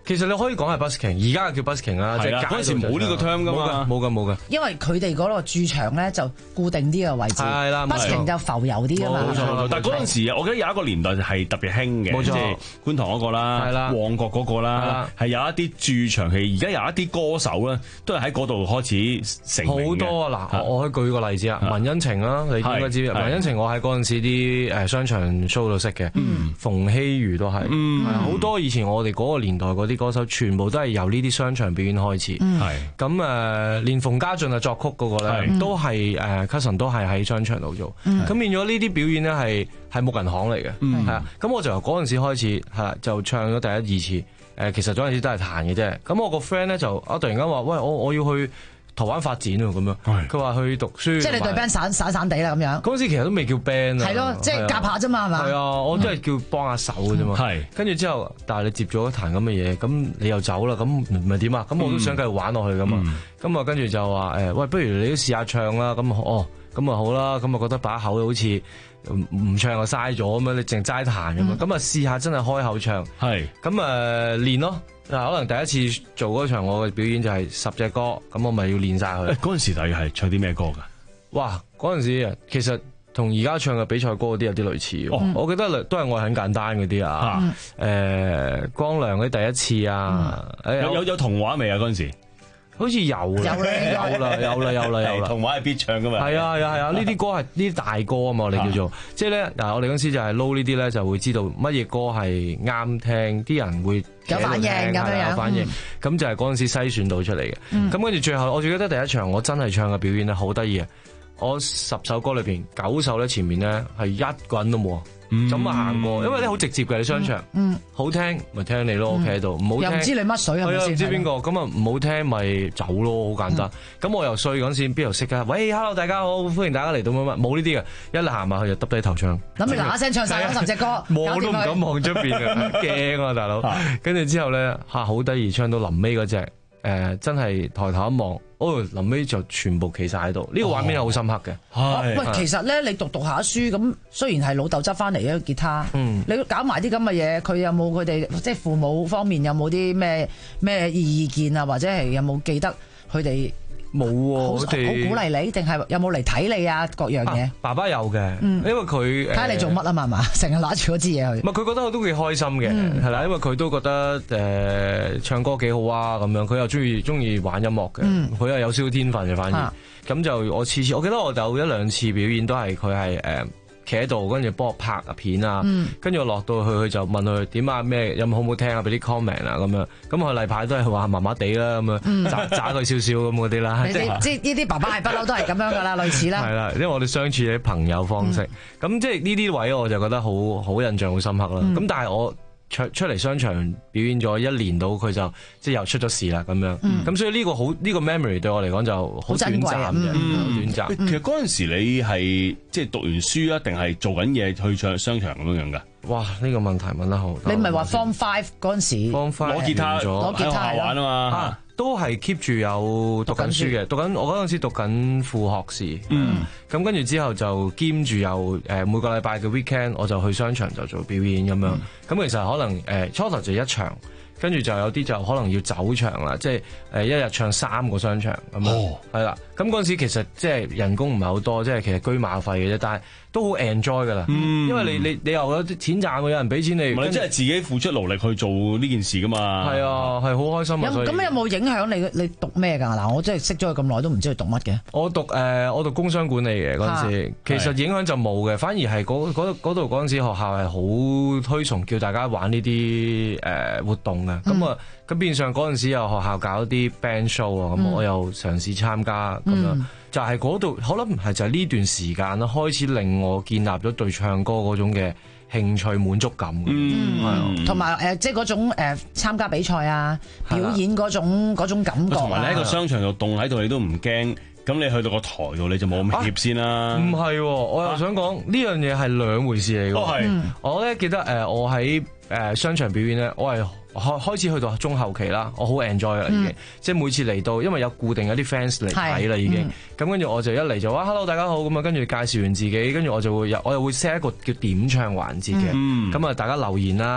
其實你可以講係 busking， 而家叫 busking 啦，即係嗰陣時冇呢個 term 噶嘛， 冇噶冇噶。 因為佢哋嗰個駐場咧就固定啲嘅位置， 係啦 busking 就浮游啲噶嘛。 冇錯，但係嗰陣時我記得有一個年代係特別興嘅，即係觀塘嗰個啦，旺角嗰個啦，係有一啲駐場戲。而家有一啲歌手咧，都係喺嗰度開始成名嘅。 好多啊！嗱，我可以舉個例子啊，文欣晴啦，你應該知。文欣晴我喺嗰陣時啲誒商場 show 度識嘅，馮曦妤都係，好多以前我哋嗰個年代嗰啲歌手，全部都係由呢啲商場表演開始。係咁誒，連馮家俊啊作曲嗰個咧，都係誒 Cousin 都係喺商場度做。咁變咗呢啲表演咧係係木人巷嚟嘅，係啊。咁我就由嗰陣時開始係啦，就唱咗第一二次。誒，其實嗰陣時都係彈嘅啫。咁我個 friend 咧就啊，突然間話：喂，我我要去台灣發展喎，咁樣。佢話去讀書。即係你對 band 散散散地啦，咁樣。 嗰陣時其實都未叫 band 啊。 係咯，即係夾下啫嘛，係嘛？ 係啊，我都係叫幫下手嘅啫嘛。係。跟住之後，但係你接咗彈咁嘅嘢，咁你又走啦，咁唔係點啊？咁我都想繼續玩落去噶嘛。咁啊，跟住就話誒，喂，不如你都試下唱啦。咁哦，咁啊好啦，咁啊覺得把口好似唔唱就嘥咗咁樣，你淨齋彈咁樣。咁啊試下真係開口唱。係。咁誒練咯。嗱，可能第一次做嗰場我嘅表演就係十隻歌，咁我咪要練晒佢。 嗰陣時大約係唱啲咩歌㗎？ 哇！嗰陣時啊，其實同而家唱嘅比賽歌嗰啲有啲類似。哦，我記得都係愛很簡單嗰啲啊。誒，光良嗰啲第一次啊。 有有有童話未啊？嗰陣時好似有啦，有啦，有啦，有啦，有啦。 童話係必唱㗎嘛。 係啊，係啊，係啊，呢啲歌係呢啲大歌啊嘛，我哋叫做。即係咧，嗱，我哋嗰陣時就係撈呢啲咧，就會知道乜嘢歌係啱聽，啲人會有反應咁樣， 有反應。咁就係嗰陣時篩選到出嚟嘅。咁跟住最後，我最記得第一場我真係唱嘅表演咧，好得意啊！我十首歌裏邊九首咧，前面咧係一個人都冇。咁啊行過，因為咧好直接嘅，你商場，好聽咪聽你咯，企喺度，唔好聽又唔知你乜水係咪先？ 唔知邊個，咁啊唔好聽咪走咯，好簡單。咁我又衰嗰陣時，邊度識啊？喂 ，hello 大家好，歡迎大家嚟到乜乜，冇呢啲嘅，一行埋去就耷低頭唱。 諗住嗱嗱聲唱晒嗰十隻歌， 我都唔敢望出邊啊，驚啊大佬！跟住之後咧嚇好得意，唱到臨尾嗰隻。誒、呃，真係抬頭一望，哦，臨尾就全部企晒喺度，呢、這個畫面係好深刻嘅。 哦、喂，其實咧，你讀讀下書咁，雖然係老豆執翻嚟一個吉他，嗯、你搞埋啲咁嘅嘢，佢有冇佢哋即係父母方面有冇啲咩咩意見啊，或者係有冇記得佢哋？ 冇喎，好鼓勵你，定係有冇嚟睇你啊？各樣嘢， 爸爸有嘅，因為佢睇下你做乜啊嘛嘛，成日攞住嗰支嘢去。 唔係佢覺得我都幾開心嘅，係啦，因為佢都覺得誒唱歌幾好啊，咁樣佢又中意中意玩音樂嘅，佢又有少少天分嘅，反而咁就我次次，我記得我有一兩次表演都係佢係誒。企喺度，跟住幫我拍片啊，跟住、嗯、我落到去，佢就問佢點啊，咩有冇好唔好聽啊，俾啲 comment 啊咁樣。咁佢例牌都係話麻麻地啦，咁樣渣渣佢少少咁嗰啲啦。 即係呢啲爸爸係不嬲都係咁樣噶啦，類似啦。係啦， 因為我哋相處喺朋友方式，咁、嗯、即係呢啲位我就覺得好好印象好深刻啦。咁、嗯、但係我出出嚟商場表演咗一年到，佢就即係又出咗事啦咁樣。咁、嗯、所以呢個好呢、呢個 memory 對我嚟講就好短暫嘅， 嗯、短暫。其實嗰陣時你係即係讀完書啊，定係做緊嘢去唱商場咁樣樣㗎？ 哇！呢、呢個問題問得好。 你唔係話 Form Five 嗰陣時攞吉他攞吉他玩啊嘛？ 啊都係 keep 住有讀緊書嘅，讀緊我嗰陣時讀緊副學士，嗯，咁跟住之後就兼住有誒每個禮拜嘅 weekend 我就去商場就做表演咁樣，咁、嗯、其實可能誒初頭就一場，跟住就有啲就可能要走場啦，即係誒一日唱三個商場咁樣，係啦、哦，咁嗰陣時其實即係人工唔係好多，即係其實居馬費嘅啫，但係都好 enjoy 噶啦，嗯、因為你你你又有啲錢賺，有人俾錢你， 唔係你真係自己付出勞力去做呢件事噶嘛， 係啊，係好開心啊！ 咁有冇影響你？你讀咩噶？嗱，我真係識咗佢咁耐都唔知佢讀乜嘅。 我讀誒、呃，我讀工商管理嘅嗰陣時，啊、其實影響就冇嘅，反而係嗰嗰度嗰陣時學校係好推崇叫大家玩呢啲誒活動嘅，咁啊咁變相嗰陣時有學校搞啲 band show 啊，咁、嗯、我又嘗試參加咁樣。嗯就係嗰度，可能係就係呢段時間啦，開始令我建立咗對唱歌嗰種嘅興趣滿足感。 嗯，係同埋誒，即係嗰種誒參加比賽啊、表演嗰種嗰種感覺。 同埋你喺個商場度凍喺度，你都唔驚。咁你去到個台度，你就冇咁怯先啦。 唔係，我又想講呢樣嘢係兩回事嚟嘅。哦，係。我咧記得誒，我喺誒商場表演咧，我係開開始去到中後期啦，我好 enjoy 啦已經。即係每次嚟到，因為有固定有啲 fans 嚟睇啦已經。咁跟住我就一嚟就話 hello 大家好咁啊，跟住介紹完自己，跟住我就會有我又會 set 一個叫點唱環節嘅。咁啊，大家留言啦。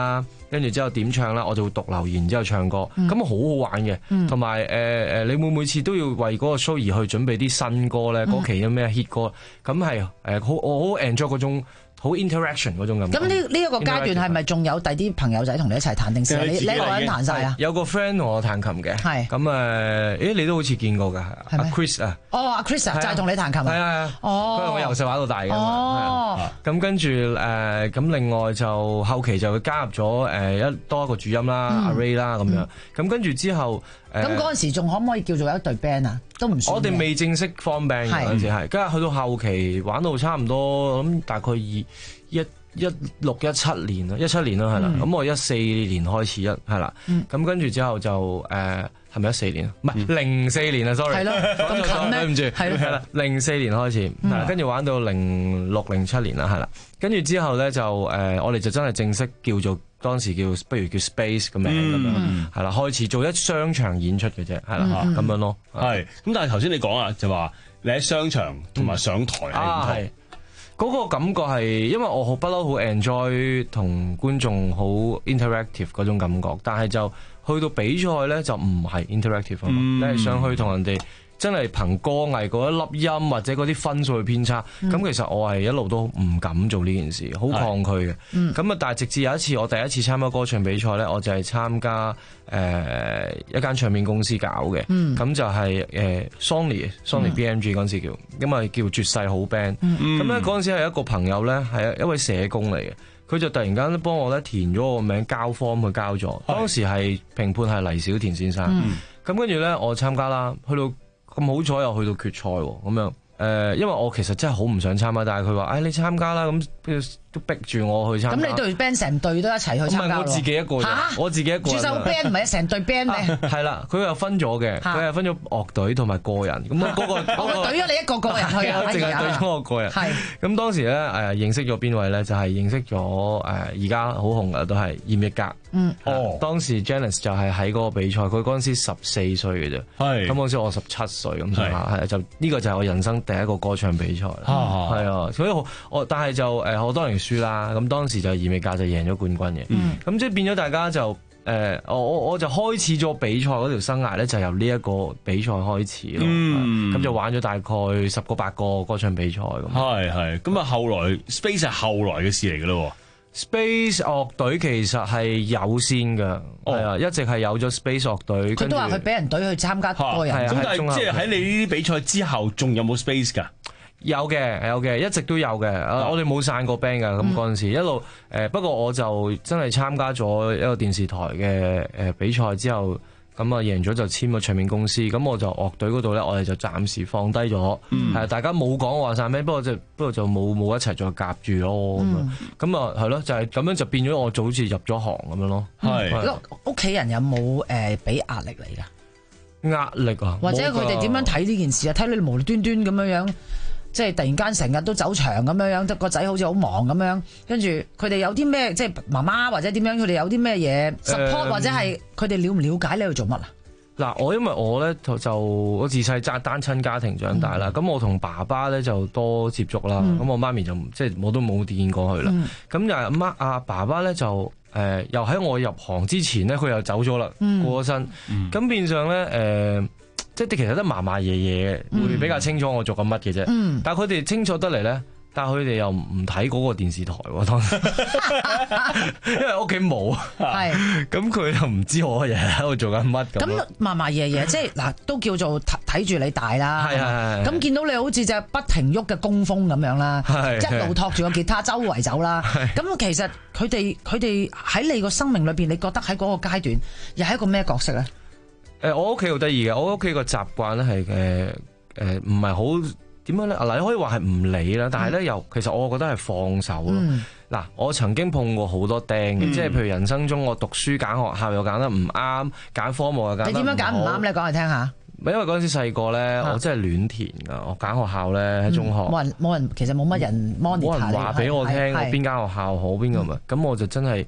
跟住之後點唱啦，我就會讀留言之後唱歌，咁啊好好玩嘅，同埋誒誒，你會每次都要為嗰個 show 而去準備啲新歌咧，嗰、嗯、期有咩 hit 歌，咁係誒好我好 enjoy 嗰種。好 interaction 嗰種感覺。 咁呢呢一個階段係咪仲有第啲朋友仔同你一齊彈定先？你你一個人彈晒啊？ 有個 friend 同我彈琴嘅。係。咁誒，誒你都好似見過㗎，阿 Chris 啊。 哦，阿 Chris 啊，就係同你彈琴啊。 係啊。 哦。 佢係我由細玩到大嘅。 哦。 咁跟住誒，咁另外就後期就會加入咗誒一多一個主音啦，阿 Ray 啦咁樣。咁跟住之後。 咁嗰陣時仲可唔可以叫做一隊 band 啊？都唔算。 我哋未正式 form band 嗰陣時係，跟住去到後期玩到差唔多咁，大概二一一六一七年啦，一七年啦係啦。咁我一四年開始一係啦。咁跟住之後就誒係咪一四年啊？唔係零四年啊 ，sorry。係咯，咁近咩？對唔住。係啦，零四年開始，跟住玩到零六零七年啦，係啦。跟住之後咧就誒，我哋就真係正式叫做。當時叫不如叫 Space 咁樣咁樣，係啦，開始做一商場演出嘅啫，係啦，咁樣咯。 係，咁但係頭先你講啊，就話你喺商場同埋上台係唔同。 嗰個感覺係因為我好不嬲好 enjoy 同觀眾好 interactive 嗰種感覺，但係就去到比賽咧就唔係 interactive 啊嘛，你係上去同人哋。真係憑歌藝嗰一粒音或者嗰啲分數去偏差，咁、嗯、其實我係一路都唔敢做呢件事，好抗拒嘅。咁啊、嗯，但係直至有一次我第一次參加歌唱比賽咧，我就係參加誒、呃、一間唱片公司搞嘅，咁、嗯、就係、是、誒、呃、Sony Sony B M G 嗰陣時叫，咁啊叫絕世好 band。咁咧嗰陣時係一個朋友咧，係一位社工嚟嘅，佢就突然間幫我咧填咗個名交 form 去交咗。當時係評判係黎小田先生，咁跟住咧我參加啦，去到。咁好彩又去到決賽喎，咁樣誒、呃，因為我其實真係好唔想參加，但係佢話：，誒、哎、你參加啦，咁都逼住我去參加。咁你隊 band 成隊都一齊去參加？唔係我自己一個，我自己一個。主手 band 唔係成隊 band 咩？係啦，佢又分咗嘅，佢係分咗樂隊同埋個人。咁啊嗰個我隊咗你一個個人去啊，淨係隊咗我個人。係。咁當時咧誒認識咗邊位咧？就係、是、認識咗誒而家好紅嘅都係嚴奕格。嗯，哦，當時 Janice 就係喺嗰個比賽，佢嗰陣時十四歲嘅啫，係，咁嗰陣時我十七歲咁上下，係就呢個就係我人生第一個歌唱比賽，係啊，所以我，我但係就誒好多人輸啦，咁當時就嚴奕格就贏咗冠軍嘅，咁、嗯、即係變咗大家就誒、呃，我我我就開始咗比賽嗰條生涯咧，就由呢一個比賽開始咯，咁、嗯、就玩咗大概十個八個歌唱比賽咁， 係係，咁啊後來 Space 係後來嘅事嚟嘅咯。 Space 樂隊其實係有先㗎，係啊，一直係有咗 Space 樂隊。佢都話佢俾人隊去參加個人， 咁但係即係喺你呢啲比賽之後，仲有冇 Space 㗎？ 有嘅，有嘅，一直都有嘅。哦、我哋冇散過 band 㗎，咁嗰陣時一路誒，不過我就真係參加咗一個電視台嘅誒比賽之後。咁啊贏咗就簽咗唱片公司，咁我就樂隊嗰度咧，我哋就暫時放低咗，係、嗯、大家冇講話晒咩，不過就不過就冇冇一齊再夾住咯，咁啊咁啊係咯，就係、是、咁樣就變咗我就好似入咗行咁樣咯。係屋企人有冇誒俾壓力嚟噶？ 壓力啊， 或者佢哋點樣睇呢件事啊？睇你無端端咁樣樣。即係突然間成日都走場咁樣樣，得個仔好似好忙咁樣，跟住佢哋有啲咩，即係媽媽或者點樣，佢哋有啲咩嘢 support、呃、或者係佢哋了唔了解你去做乜啊？ 嗱，我因為我咧就就我自細揸單親家庭長大啦，咁、嗯、我同爸爸咧就多接觸啦，咁、嗯、我媽咪就即係我都冇見過佢啦。咁又阿媽阿爸爸咧就誒、呃、又喺我入行之前咧，佢又走咗啦，嗯、過咗身，咁、嗯、變相咧誒。呃即係其實得嫲嫲爺爺會比較清楚我做緊乜嘅啫，嗯、但係佢哋清楚得嚟咧，但係佢哋又唔睇嗰個電視台喎，當時因為屋企冇，係咁佢又唔知我日日喺度做緊乜咁。咁嫲嫲爺爺即係嗱，都叫做睇住你大啦，係係係。咁見到你好似隻不停喐嘅工蜂咁樣啦，一路托住個吉他周圍走啦。咁其實佢哋佢哋喺你個生命裏邊，你覺得喺嗰個階段又係一個咩角色咧？ 誒，我屋企好得意嘅，我屋企個習慣咧係誒誒，唔係好點樣咧？嗱，你可以話係唔理啦，但係咧又其實我覺得係放手咯。嗱、嗯，我曾經碰過好多釘嘅，嗯、即係譬如人生中我讀書揀學校又揀得唔啱，揀科目又揀得唔好。你點樣揀唔啱咧？講嚟聽下。因為嗰陣時細個咧，我真係亂填噶，我揀學校咧喺中學。冇、嗯、人冇人，其實冇乜人 monitor。冇人話俾我聽我邊間學校好邊個咪，咁、嗯、我就真係。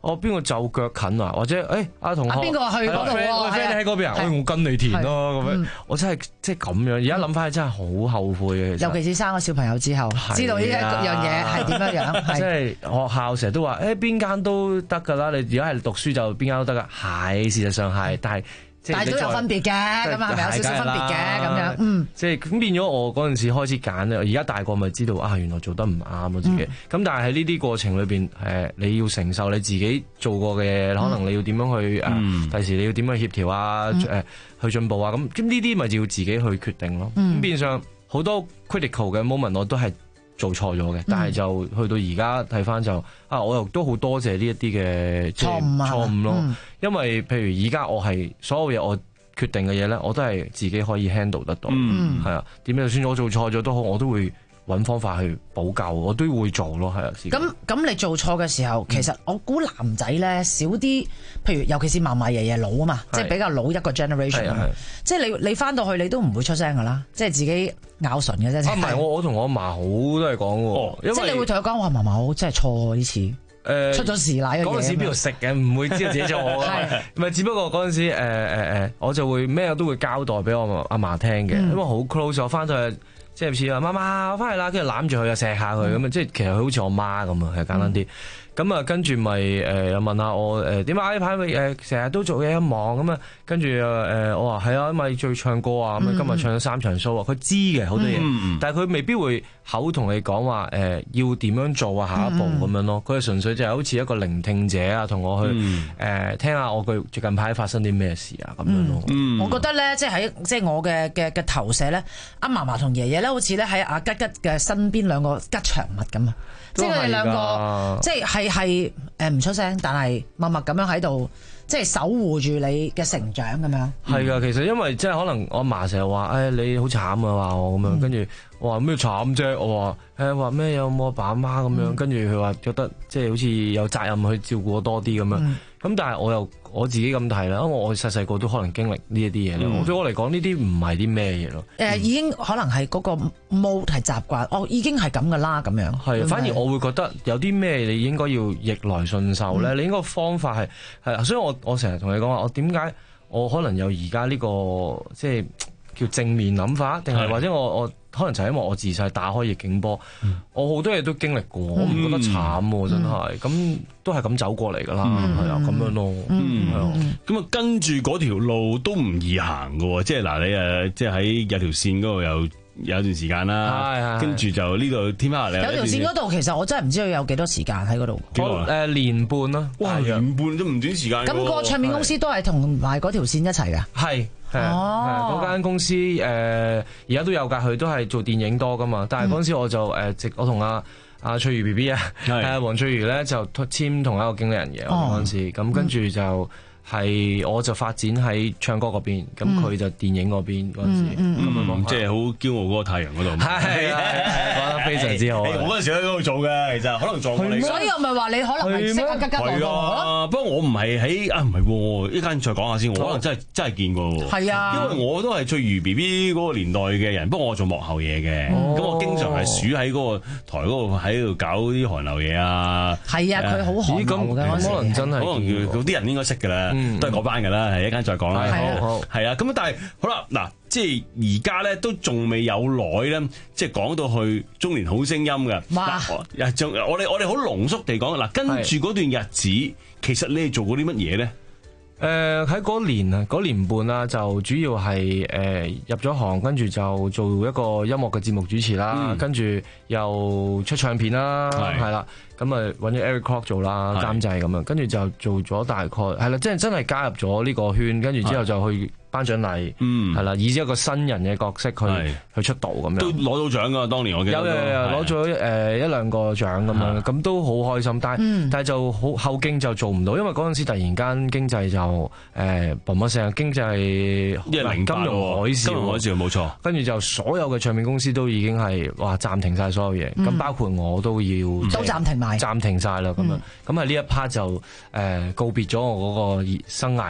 我邊個就腳近啊，或者誒阿同學邊個去嗰度喎？ 我 friend 你喺嗰邊啊，我跟你填咯咁樣。我真係即係咁樣，而家諗翻起真係好後悔嘅。 尤其是生咗小朋友之後，知道呢一樣嘢係點樣樣。 即係學校成日都話誒邊間都得㗎啦，你如果係讀書就邊間都得㗎。係事實上係，但係。 但係都有分別嘅，咁啊係咪有少少分別嘅咁樣？嗯， 即係咁變咗，我嗰陣時開始揀咧，而家大個咪知道啊，原來做得唔啱我自己。咁、嗯、但係喺呢啲過程裏邊，誒你要承受你自己做過嘅嘢，嗯、可能你要點樣去誒，第、嗯、時你要點樣協調啊？誒、嗯、去進步啊？咁咁呢啲咪就要自己去決定咯。咁、嗯、變相好多 critical 嘅 moment 我都係做錯咗嘅，但係就去到而家睇翻就啊，我又都好多謝呢一啲嘅錯誤錯誤咯，嗯、因為譬如而家我係所有嘢我決定嘅嘢咧，我都係自己可以 handle 得到，係、嗯、啊，點樣就算我做錯咗都好，我都會揾方法去補救，我都會做咯，係啊。 咁咁你做錯嘅時候，其實我估男仔咧少啲，譬如尤其是嫲嫲爺爺老啊嘛，即係比較老一個 generation 啊，即係你你翻到去你都唔會出聲噶啦，即係自己咬唇嘅啫。唔係、啊、我我同我阿嫲好都係講喎，因為即係你會同佢講話嫲嫲我真係錯呢次，誒、呃、出咗事啦， 嗰陣時邊度食嘅，唔會知道自己錯嘅，唔係只不過嗰陣時誒誒誒，我就會咩都會交代俾我阿嫲聽嘅，嗯、因為好 close，我翻到去。即係似話媽媽我翻嚟啦，跟住攬住佢又錫下佢咁啊！即係其實佢好似我媽咁啊，係簡單啲。咁啊，跟住咪誒又問下我誒點解呢排誒成日都做嘢一忙咁啊？跟住誒我話係啊，因為最唱歌啊咁啊，今日唱咗三場 show 啊，佢知嘅好多嘢，嗯、但係佢未必會口同你講話誒要點樣做啊下一步咁樣咯。佢係純粹就係好似一個聆聽者啊，同我去誒、嗯呃、聽下我佢最近排發生啲咩事啊咁樣咯。 嗯嗯、我覺得咧，即係喺即係我嘅嘅嘅投射咧，阿嫲嫲同爺爺咧，好似咧喺阿吉吉嘅身邊兩個吉祥物咁啊！即係佢哋兩個，即係係係誒唔出聲，但係默默咁樣喺度，即係守護住你嘅成長咁樣。 係噶，其實因為即係可能我阿嫲成日話，誒、哎、你好慘啊話我咁樣，跟住、嗯、我話咩慘啫？我話誒話咩有冇阿爸阿媽咁樣，跟住佢話覺得即係好似有責任去照顧我多啲咁樣。嗯咁但係我又我自己咁睇啦，因為我細細個都可能經歷呢一啲嘢咯。嗯、對我嚟講，呢啲唔係啲咩嘢咯。誒、 呃，已經可能係嗰個 mode 係習慣，哦，已經係咁噶啦，咁樣。係， 反而我會覺得有啲咩你應該要逆來順受咧。嗯、你應該方法係係，所以我我成日同你講話，我點解我可能有而家呢個即係叫正面諗法，定係或者我我。可能就係因為我自細打開逆境波，嗯、我好多嘢都經歷過，嗯、我唔覺得慘喎，真係，咁、嗯、都係咁走過嚟噶啦，係啊、嗯，咁樣咯，係啊、 嗯，咁啊跟住嗰條路都唔易行噶喎，即係嗱你誒，即係喺有條線嗰度有有一段時間啦，跟住就呢度天花嚟。 有條線嗰度其實我真係唔知道有幾多時間喺嗰度， 誒年半啦， 哇年半都唔短時間。 咁個唱片公司都係同埋嗰條線一齊㗎？ 係。哦，嗰間公司誒而家都有㗎，佢都係做電影多㗎嘛。但係嗰陣時我就誒直、嗯、我同阿阿翠如 B B 啊，係黃翠如咧就簽同一個經理人嘅嗰陣時，咁跟住就。係我就發展喺唱歌嗰邊，咁佢就電影嗰邊嗰陣時，咁樣講， 即係好驕傲嗰個太陽嗰度。 係講得非常之好。 我嗰陣時喺嗰度做嘅，其實可能撞過你。 所以我咪話你可能係識阿吉吉嗰個。 係啊，不過我唔係喺啊，唔係喎，依家再講下先，我可能真係真係見過喎。係啊，因為我都係翠如 B B 嗰個年代嘅人，不過我做幕後嘢嘅，咁我經常係鼠喺嗰個台嗰度喺度搞啲韓流嘢啊。 係啊，佢好韓流㗎， 可能真係， 可能嗰啲人應該識㗎啦。嗯、都係嗰班㗎啦，係一間再講啦。 係好， 係啊。咁但係好啦，嗱，即係而家咧都仲未有耐咧，即係講到去中年好聲音嘅。 哇！ 仲我哋我哋好濃縮地講嗱，跟住嗰段日子，是其實你哋做過啲乜嘢咧？ 誒喺嗰年啊，嗰年半啦，就主要係誒、呃、入咗行，跟住就做一個音樂嘅節目主持啦，嗯、跟住又出唱片啦，係啦是，咁啊揾咗 Eric Kwok 做啦監製咁樣，跟住就做咗大概係啦，即係真係加入咗呢個圈，跟住之後就去頒獎禮，係啦，以一個新人嘅角色去去出道咁樣， 都攞到獎㗎，當年我記得有有有攞咗誒一兩個獎咁樣，咁都好開心，但係但係就好後勁就做唔到，因為嗰陣時突然間經濟就誒嘣一聲，經濟一零金融海嘯，金融海嘯冇錯， 跟住就所有嘅唱片公司都已經係哇暫停晒所有嘢，咁包括我都要都暫停埋， 暫停晒啦咁樣，咁啊呢一 part 就誒告別咗我嗰個生涯啦。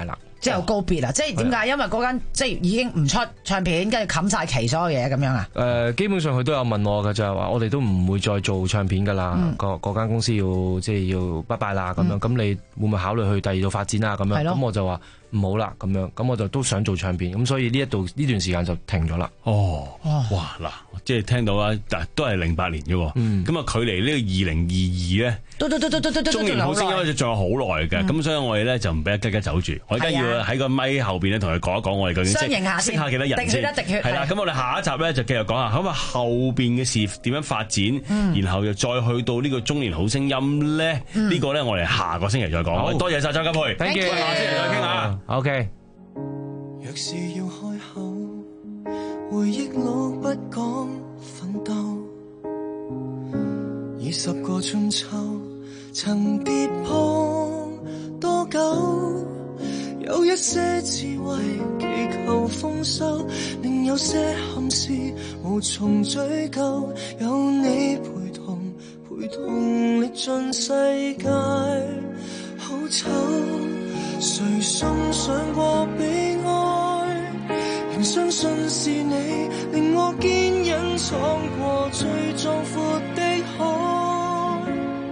之後告別啊！即係點解？因為嗰間即係已經唔出唱片，跟住冚晒旗所有嘢咁樣啊？ 誒、呃，基本上佢都有問我㗎，就係話我哋都唔會再做唱片㗎啦。嗰嗰間公司要即係要拜拜啦咁樣。咁、嗯、你會唔會考慮去第二度發展啊？咁樣咁我就話唔好啦咁樣。咁我就都想做唱片，咁所以呢一度呢段時間就停咗啦。 哦，哇嗱，即係聽到啦，都係零八年嘅。咁、嗯、啊，距離呢個二零二二咧， 都都都都都都都中年好聲音咧，仲有好耐嘅。咁、嗯、所以我哋咧就唔俾阿吉吉走住，我而家要喺個咪後邊咧同佢講一講我哋究竟識識下幾多人先。係啦，咁我哋下一集咧就繼續講下，咁啊後邊嘅事點樣發展，嗯、然後又再去到呢個中年好聲音咧，嗯、個呢個咧我哋下個星期再講。多謝晒張家培 ，thank you，下星期再傾下。 OK。 若是要開口，回憶錄不講奮鬥，二十個春秋，曾跌碰多久？有一些智慧祈求豐收，另有些憾事無從追究。有你陪同，陪同歷盡世界好醜。誰送上過悲哀，仍相信是你令我堅忍闖過最壯闊的海。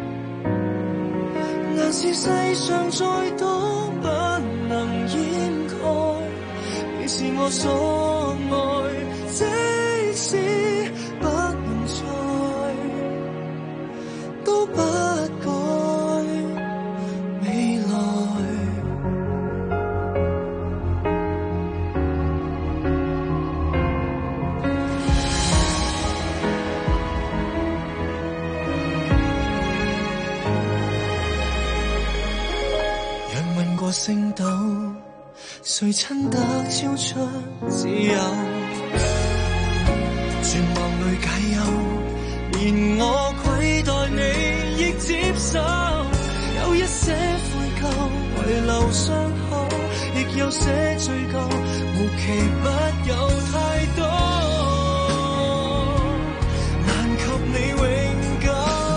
難是世上再多不能掩蓋，你是我所愛，即使不能再都不改未來。星斗，誰親得超出自由？絕望裏解憂，連我愧待你亦接受。有一些悔疚遺留傷口，亦有些追究，無奇不有太多，難及你永久。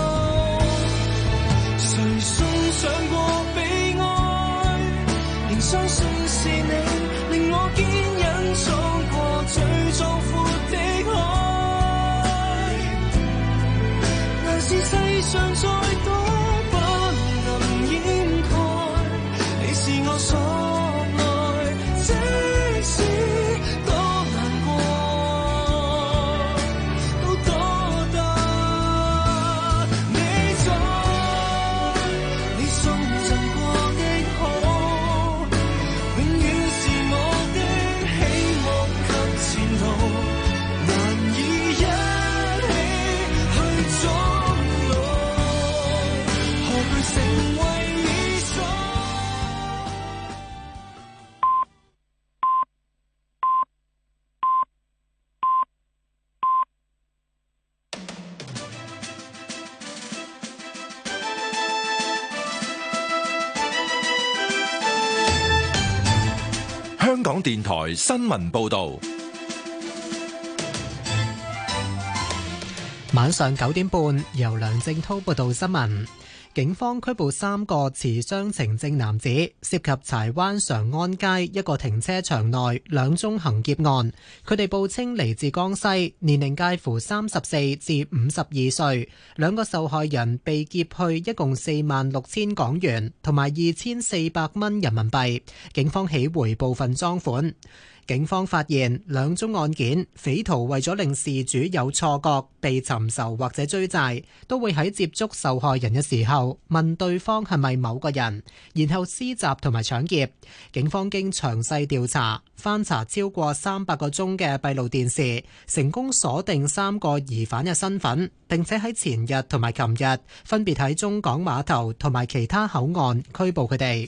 誰送上過悲哀，相信是你令我堅忍闖過最壯闊的海。難是世上再多不能掩蓋，你是我所愛，即使多難過都多得你在，你送贈過的好香港電台新聞報道， 晚上九點半，由梁正滔報道新聞。警方拘捕三個持雙程證男子，涉及柴灣常安街一個停車場內兩宗行劫案。佢哋報稱嚟自江西，年齡介乎三十四至五十二歲。兩個受害人被劫去一共四萬六千港元同埋二千四百蚊人民幣，警方起回部分贓款。警方發現兩宗案件，匪徒為咗令事主有錯覺被尋仇或者追債，都會喺接觸受害人嘅時候問對方係咪某個人，然後施襲同埋搶劫。警方經詳細調查，翻查超過三百個鐘嘅閉路電視，成功鎖定三個疑犯嘅身份，並且喺前日同埋琴日分別喺中港碼頭同埋其他口岸拘捕佢哋。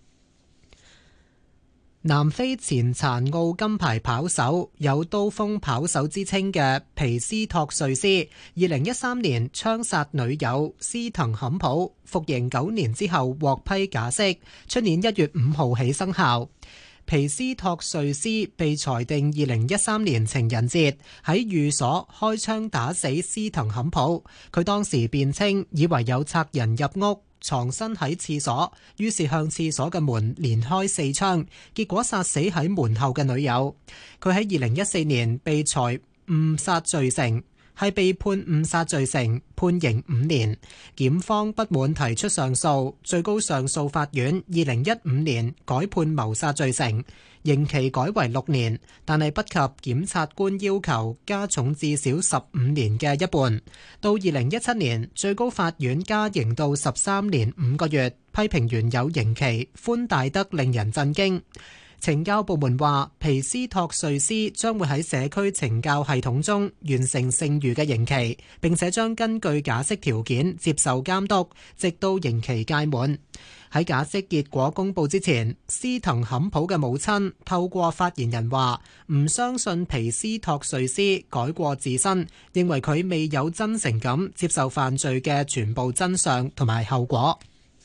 南非前殘奧金牌跑手，有刀鋒跑手之稱嘅皮斯托瑞斯，二零一三年槍殺女友斯滕坎普，服刑九年之後獲批假釋，出年一月五號起生效。皮斯托瑞斯被裁定二零一三年情人節喺寓所開槍打死斯滕坎普，佢當時辯稱以為有賊人入屋， 藏身喺廁所，於是向廁所嘅門連開四槍，結果殺死喺門後嘅女友。佢喺二零一四年被裁誤殺罪成。係被判誤殺罪成，判刑五年。檢方不滿提出上訴，最高上訴法院二零一五年改判謀殺罪成，刑期改為六年，但係不及檢察官要求加重至少十五年嘅一半。到二零一七年，最高法院加刑到十三年五個月，批評原有刑期寬大得令人震驚。懲教部門話，皮斯托瑞斯將會喺社區懲教系統中完成剩餘嘅刑期，並且將根據假釋條件接受監督，直到刑期屆滿。喺假釋結果公佈之前，斯滕坎普嘅母親透過發言人話，唔相信皮斯托瑞斯改過自新，認為佢未有真誠咁接受犯罪嘅全部真相同埋後果。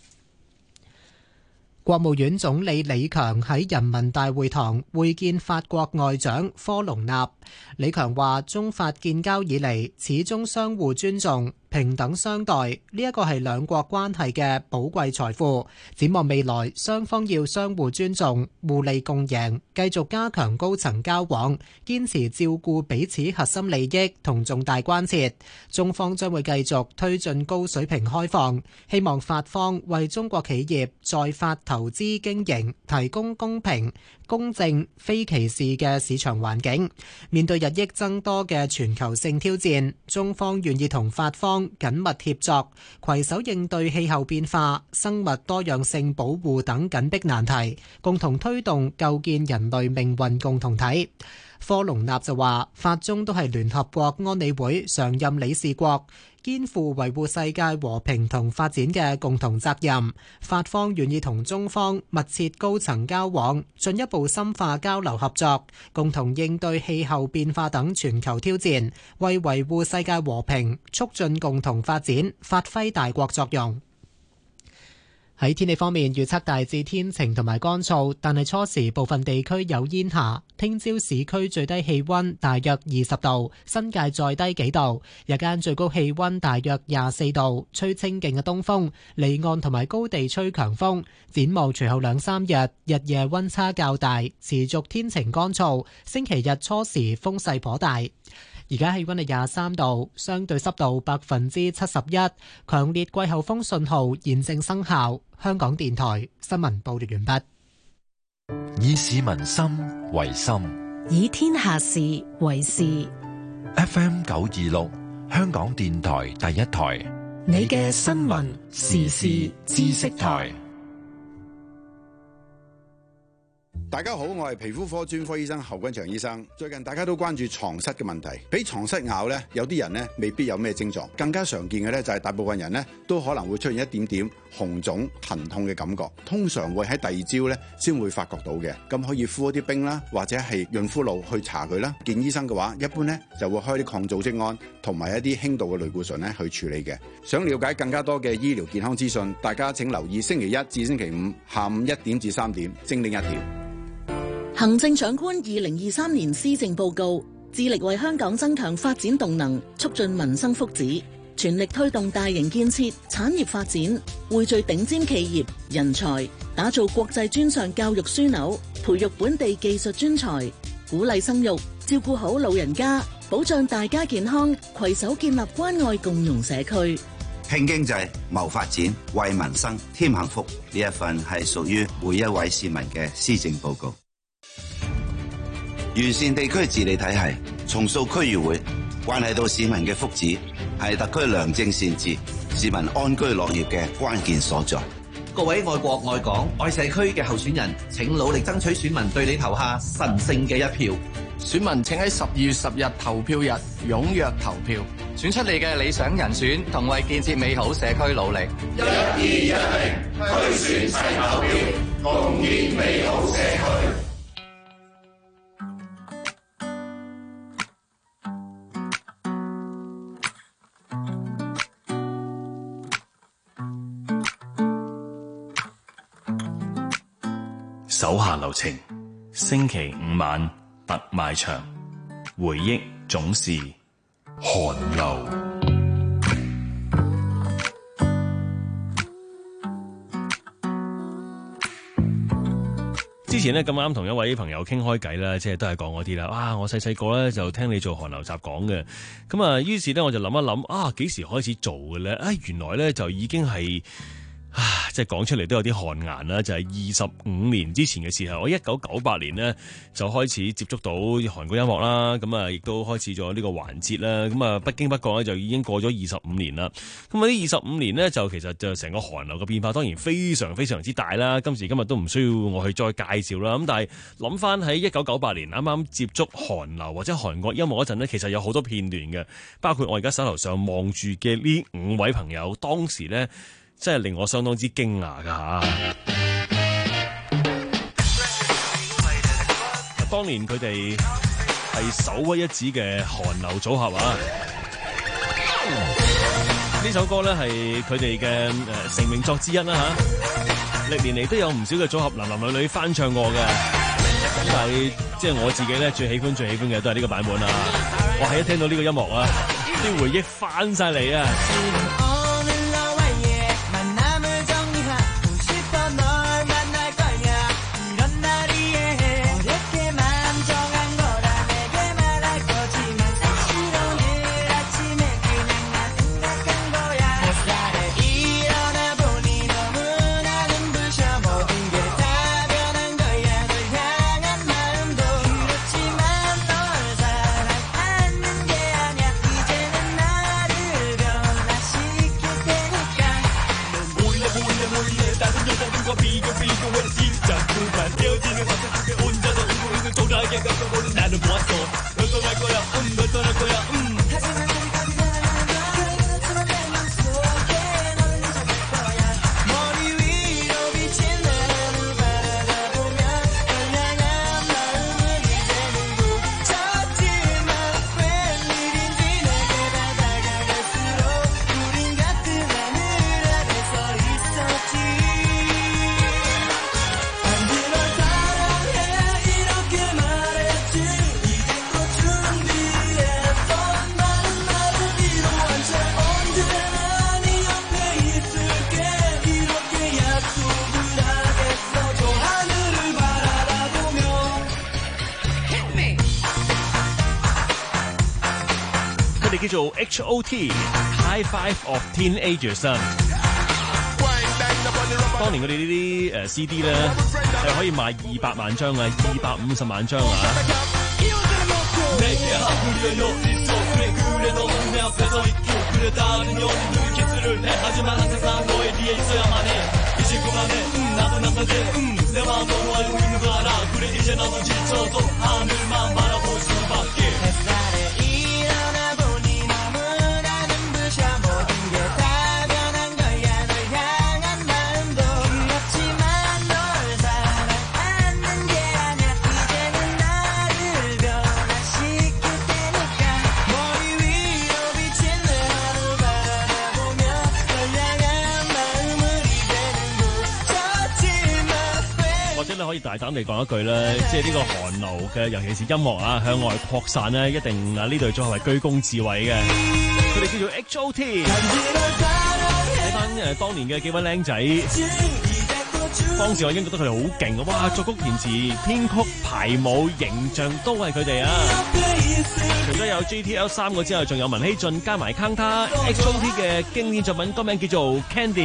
國務院總理李強喺人民大會堂會見法國外長科隆納。李強話：中法建交以嚟，始終相互尊重、平等相待，呢一個係兩國關係嘅寶貴財富。展望未來，雙方要相互尊重、互利共贏，繼續加強高層交往，堅持照顧彼此核心利益同重大關切。中方將會繼續推進高水平開放，希望法方為中國企業在法投資經營提供公平、公正、非歧視嘅市場環境。面對日益增多嘅全球性挑戰，中方願意同法方緊密協作，攜手應對氣候變化、生物多樣性保護等緊迫難題，共同推動構建人類命運共同體。科隆納就話，法中都係聯合國安理會常任理事國，肩負維護世界和平同發展嘅共同責任。法方願意同中方密切高層交往，進一步深化交流合作，共同應對氣候變化等全球挑戰，為維護世界和平、促進共同發展發揮大國作用。喺天氣方面，預測大致天晴同埋乾燥，但係初時部分地區有煙霞。聽朝市區最低氣溫大約二十度，新界再低幾度。日間最高氣溫大約廿四度，吹清勁嘅東風，離岸同埋高地吹強風。展望隨後兩三日，日夜溫差較大，持續天晴乾燥。星期日初時風勢頗大。而家氣溫係廿三度，相對濕度百分之七十一，強烈季候風信號現正生效。香港電台新聞報道完畢。 以市民心為心， 以天下事為事。 F M 九二六，香港電台第一台， 你嘅新聞時事知識台。 大家好，我係皮膚科專科醫生侯君祥醫生。最近大家都關注床蝨嘅問題，俾床蝨咬呢，有啲人呢未必有咩症狀，更加常見嘅呢就係大部分人呢都可能會出現一點點紅腫疼痛嘅感覺，通常會喺第二朝呢先會發覺到嘅。咁可以敷一啲冰啦，或者係潤膚露去搽佢啦。見醫生嘅話，一般呢就會開啲抗組織胺同埋一啲輕度嘅類固醇呢去處理嘅。想了解更加多嘅醫療健康資訊，大家請留意星期一至星期五下午一點至三點，精靈一條。 行政長官二零二三年施政報告，致力為香港增強發展動能，促進民生福祉，全力推動大型建設、產業發展，匯聚頂尖企業人才，打造國際專上教育樞紐，培育本地技術專才，鼓勵生育，照顧好老人家，保障大家健康，攜手建立關愛共融社區。 拼經濟、謀發展、為民生添幸福，呢一份係屬於每一位市民嘅施政報告。完善地區治理體系，重塑區議會，關係到市民嘅福祉，係特區良政善治、市民安居樂業嘅關鍵所在。 各位愛國愛港愛社區嘅候選人，請努力爭取選民對你投下神聖嘅一票。 選民請喺十二月十日投票日踴躍投票，選出你嘅理想人選，同為建設美好社區努力。 一、二、一零，推選齊投票，共建美好社區。 手下留情，星期五晚特賣場，回憶總是寒流。 之前咧咁啱同一位朋友傾開偈啦，即係都係講嗰啲啦。哇！我細細個咧就聽你做韓流集講嘅，咁啊，於是咧我就諗一諗啊，幾時開始做嘅咧？啊，原來咧就已經係。啊！即係講出嚟都有啲汗顏啦，就係二十五年之前嘅時候，我一九九八年呢就開始接觸到韓國音樂啦，咁啊亦都開始咗呢個環節啦，咁啊不經不覺咧就已經過咗二十五年啦。咁啊呢二十五年呢，就其實就成個韓流嘅變化當然非常非常之大啦。今時今日都唔需要我去再介紹啦。咁但係諗翻喺一九九八年啱啱接觸韓流或者韓國音樂嗰陣呢，其實有好多片段嘅，包括我而家手頭上望住嘅呢五位朋友，當時呢。真係令我相當之驚訝㗎嚇！當年佢哋係首屈一指嘅韓流組合啊！呢首歌咧係佢哋嘅誒成名作之一啦嚇，歷年嚟都有唔少嘅組合男男女女翻唱過嘅，但係即係我自己咧最喜歡最喜歡嘅都係呢個版本啊！我係一聽到呢個音樂啊，啲回憶翻晒嚟啊！叫做 H O T High Five of Teenagers 啊！當年佢哋呢啲誒 C D 咧係可以賣二百萬張啊，二百五十萬張啊！可以大膽地講一句咧，即係呢個韓流嘅，尤其是音樂啊，向外擴散咧，一定啊呢隊組合係居功至偉嘅。佢哋叫做 H O T。睇翻誒當年嘅幾位僆仔，當時我已經覺得佢哋好勁啊！哇，作曲、填詞、編曲、排舞、形象都係佢哋啊！除咗有 J T L 三個之外，仲有文希俊加埋 Kangta。H O T 嘅經典作品歌名叫做 Candy。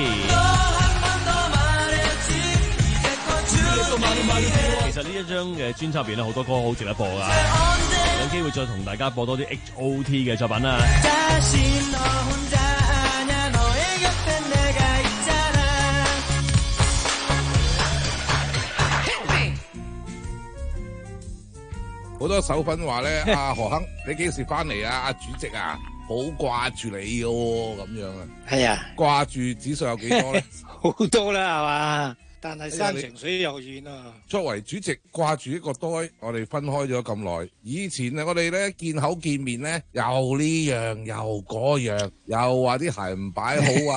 其實呢一張嘅專輯入邊咧，好多歌好值得播噶，有機會再同大家播多啲 H O T 嘅作品啊！ 好多手粉話咧，阿何鏗，你幾時翻嚟啊？阿主席啊，好掛住你嘅喎，咁樣啊？ 係啊， 掛住指數有幾多咧？ 好多啦，係嘛？但係山長水又遠啊！ 作為主席掛住一個袋，我哋分開咗咁耐。以前啊，我哋咧見口見面咧，又呢樣又嗰樣，又話啲鞋唔擺好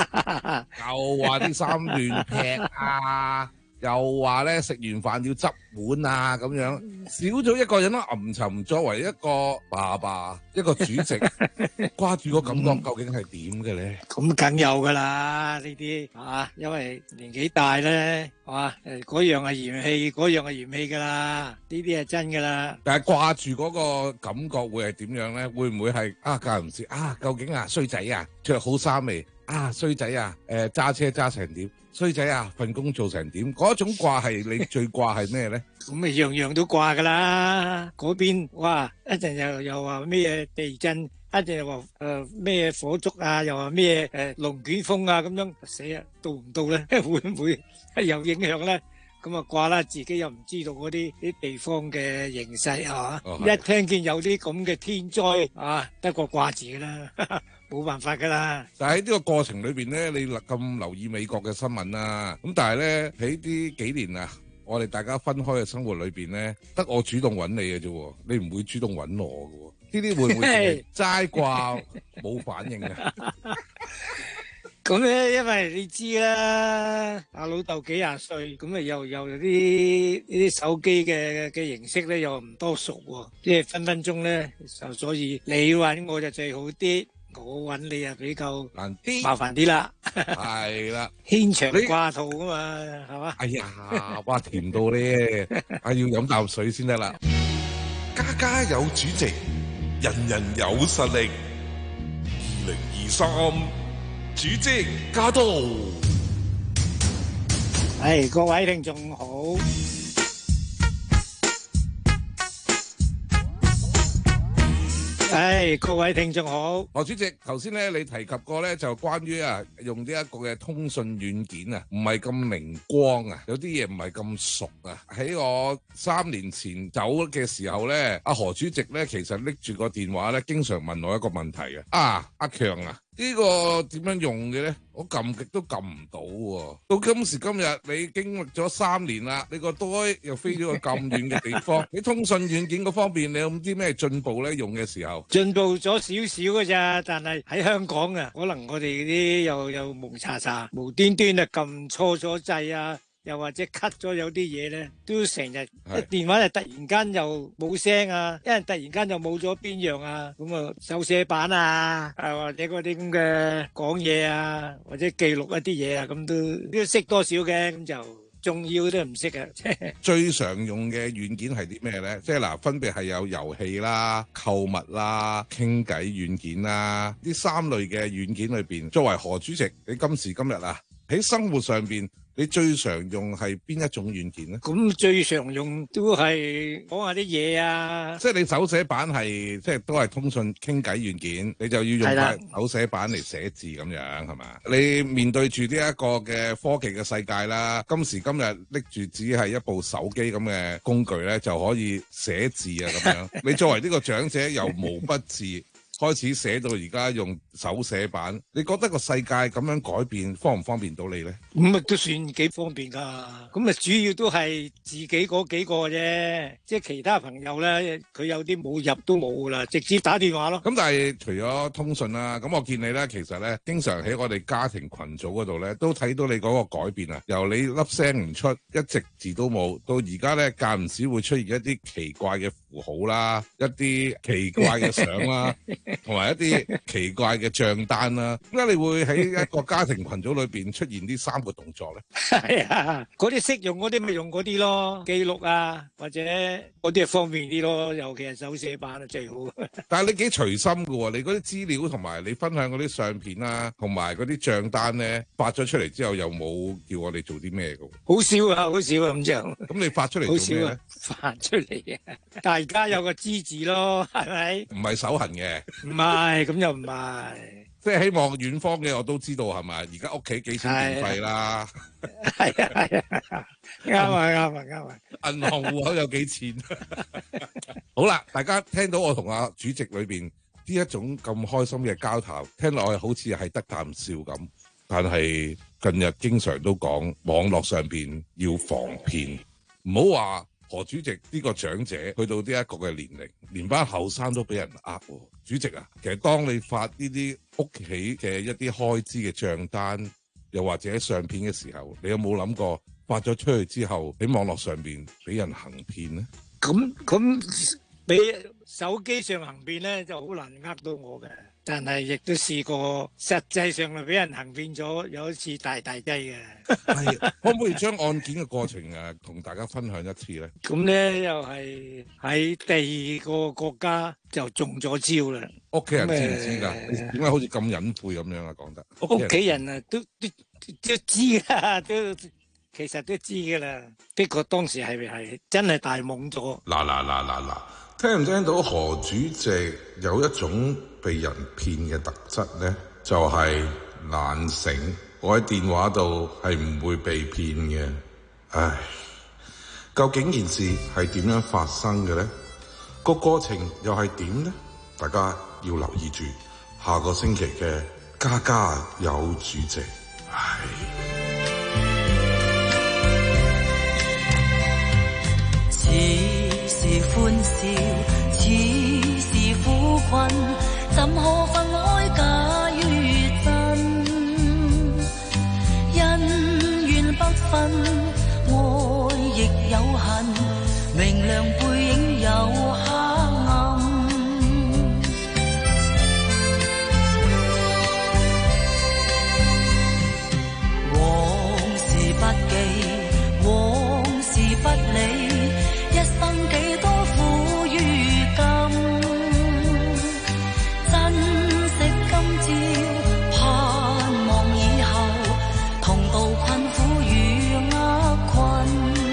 啊，又話啲衫亂劈啊，又話咧食完飯要執碗啊咁樣，少咗一個人啦。吟沉作為一個爸爸、一個主席，掛住個感覺究竟係點嘅咧？ 咁梗有噶啦，呢啲啊，因為年紀大咧，啊誒嗰樣係嫌棄，嗰樣係嫌棄噶啦，呢啲係真噶啦。 但係掛住嗰個感覺會係點樣咧？會唔會係啊？間唔時啊？究竟啊衰仔啊，着好衫未？啊衰仔啊，誒揸車揸成點？衰仔啊，份工做成點？嗰種掛係你最掛係咩咧？ 咁咪樣樣都掛噶啦，嗰邊哇一陣又又話咩地震，一陣又話誒咩火燭啊，又話咩誒龍捲風啊咁樣，死啊到唔到咧？會唔會有影響咧？咁啊掛啦，自己又唔知道嗰啲啲地方嘅形勢係嘛？ 哦一聽見有啲咁嘅天災啊，得個掛字噶啦。冇辦法噶啦！ 但係喺呢個過程裏邊咧，你咁留意美國嘅新聞啊，咁但係咧喺呢幾年啊，我哋大家分開嘅生活裏邊咧，得我主動揾你嘅啫，你唔會主動揾我嘅，呢啲會唔會齋掛冇反應啊？ 咁咧，因為你知啦，阿老豆幾廿歲，咁啊又又有啲呢啲手機嘅嘅形式咧，又唔多熟喎，即係分分鐘咧，就所以你揾我就最好啲。我揾你啊，比較難啲， 麻煩啲啦。 係啦， 牽腸掛肚啊嘛，係嘛？ 哎呀，哇，甜到咧，啊，要飲啖水先得啦。 家家有主席，人人有實力。二零二三主席駕到。 係各位聽眾好。誒，各位聽眾好， 何主席，頭先咧你提及過咧，就關於啊用呢一個嘅通訊軟件啊，唔係咁明光啊，有啲嘢唔係咁熟啊。喺我三年前走嘅時候咧，阿何主席咧其實拎住個電話咧，經常問我一個問題嘅，啊，阿強啊。呢個點樣用嘅咧？我撳極都撳唔到喎。到今時今日，你經歷咗三年啦，你個袋又飛咗個咁遠嘅地方，你通訊軟件嗰方面，你有冇啲咩進步咧？用嘅時候進步咗少少嘅咋，但係喺香港啊，可能我哋啲又又蒙查查，無端端啊撳錯咗掣啊！又或者 cut 咗有啲嘢咧，都成日電話就突然間又冇聲啊，因為突然間又冇咗邊樣啊，咁啊手寫板啊，啊或者嗰啲咁嘅講嘢啊，或者記錄一啲嘢啊，咁都都識多少嘅，咁就重要都唔識啊。 最常用嘅軟件係啲咩咧？即係嗱，分別係有遊戲啦、購物啦、傾偈軟件啦，呢三類嘅軟件裏邊，作為何主席，你今時今日啊喺生活上邊，你最常用係邊一種軟件咧？ 咁最常用都係講下啲嘢啊！ 即係你手寫版係，即係都係通訊傾偈軟件，你就要用塊手寫版嚟寫字咁樣係嘛？你面對住呢一個嘅科技嘅世界啦，今時今日拎住只係一部手機咁嘅工具咧，就可以寫字啊咁樣。你作為呢個長者，由毛筆字開始寫到而家用手寫版，你覺得個世界咁樣改變方唔方便到你咧？ 咁啊都算幾方便㗎，咁啊主要都係自己嗰幾個啫，即係其他朋友咧，佢有啲冇入都冇㗎啦，直接打電話咯。 咁但係除咗通訊啦，咁我見你咧，其實咧經常喺我哋家庭群組嗰度咧，都睇到你嗰個改變啊，由你粒聲唔出，一隻字都冇，到而家咧間唔時會出現一啲奇怪嘅符號啦，一啲奇怪嘅相啦。同埋一啲奇怪嘅帳單啦，點解你會喺一個家庭群組裏邊出現呢三個動作咧？ 係啊，嗰啲識用嗰啲咪用嗰啲咯，記錄啊，或者嗰啲係方便啲咯，尤其係手寫版啊最好。但係你幾隨心㗎喎，你嗰啲資料同埋你分享嗰啲相片啊，同埋嗰啲帳單咧發咗出嚟之後，又冇叫我哋做啲咩㗎？好少啊，好少啊咁就。咁你發出嚟做咩咧？發出嚟啊，大家有個支持咯，係咪？唔係手痕嘅。唔係，咁又唔係，即係希望遠方嘅我都知道係咪？而家屋企幾錢電費啦？係啊係啊，啱啊啱啊啱啊！銀行戶口有幾錢？好啦，大家聽到我同阿主席裏邊呢一種咁開心嘅交談，聽落去好似係得啖笑咁，但係近日經常都講網絡上邊要防騙，唔好話何主席呢個長者去到呢一個嘅年齡，連班後生都俾人呃喎。主席啊，其實當你發呢啲屋企嘅一啲開支嘅帳單，又或者相片嘅時候，你有冇諗過發咗出去之後喺網絡上邊俾人行騙呢？ 咁咁俾手機上行騙咧就好難呃到我嘅，但係亦都試過實際上係俾人行騙咗，有一次大大雞嘅。 可唔可以將案件嘅過程誒同大家分享一次咧？ 咁咧又係喺第二個國家就中咗招啦。 屋企人知唔知㗎？點解好似咁隱晦咁樣啊？講得屋企人啊都都都知啦，都其實都知㗎啦。不過當時係咪係真係大懵咗？ 嗱嗱嗱嗱嗱，聽唔聽到何主席有一種被人騙嘅特質呢？就係懶醒。我喺電話度係唔會被騙嘅。唉，究竟件事係點樣發生嘅呢？個過程又係點呢？大家要留意住下個星期嘅家家有主席。唉， 似是歡笑，似是苦困，怎可分開假與真？恩怨不分，愛亦有恨，明亮背影有黑暗。往事不記，往事不理，一生幾多苦與甘，珍惜今朝，盼望以後，同渡困苦與厄困。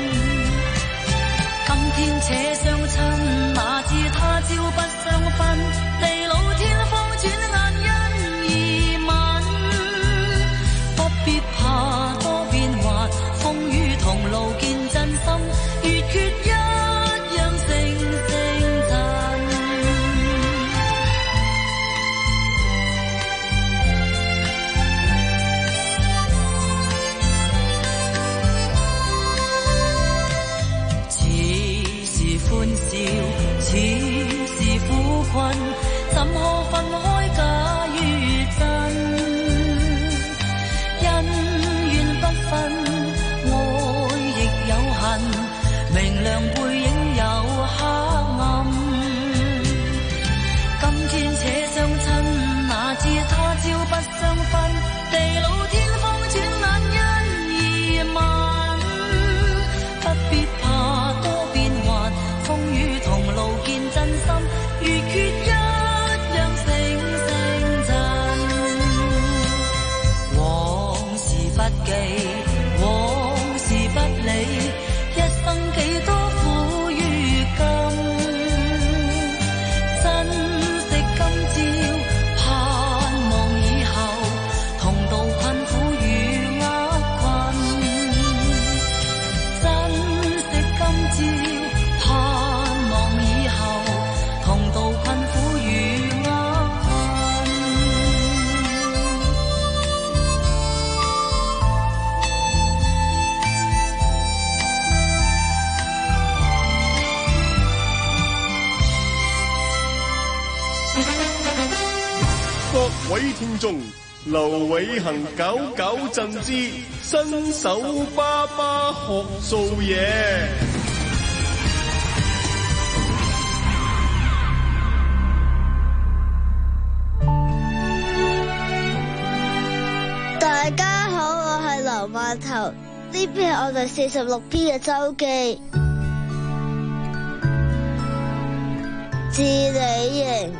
今天且相親，哪知他朝不相分，地老天荒轉眼因而泯。不必怕多變幻，風雨同路見真心，月缺一樣成成塵。似是歡笑，似是苦困，怎可分開假與真？恩怨不分，愛亦有恨，明亮背影有黑暗。今天且相親，哪知他朝不相分，地老天荒轉眼因而泯。不必怕多變幻，風雨同路見真心，月缺一樣成成塵。往事不記，往事不理，一生幾多苦與甘。珍惜今朝，盼望以後，同渡困苦與厄困。珍惜今朝，盼望以後，同渡困苦與厄困。 各位聽眾，劉偉恒搞搞震之新手爸爸學做嘢。 大家好，我係劉饅頭，呢篇係我哋四十六篇嘅周記。治理營，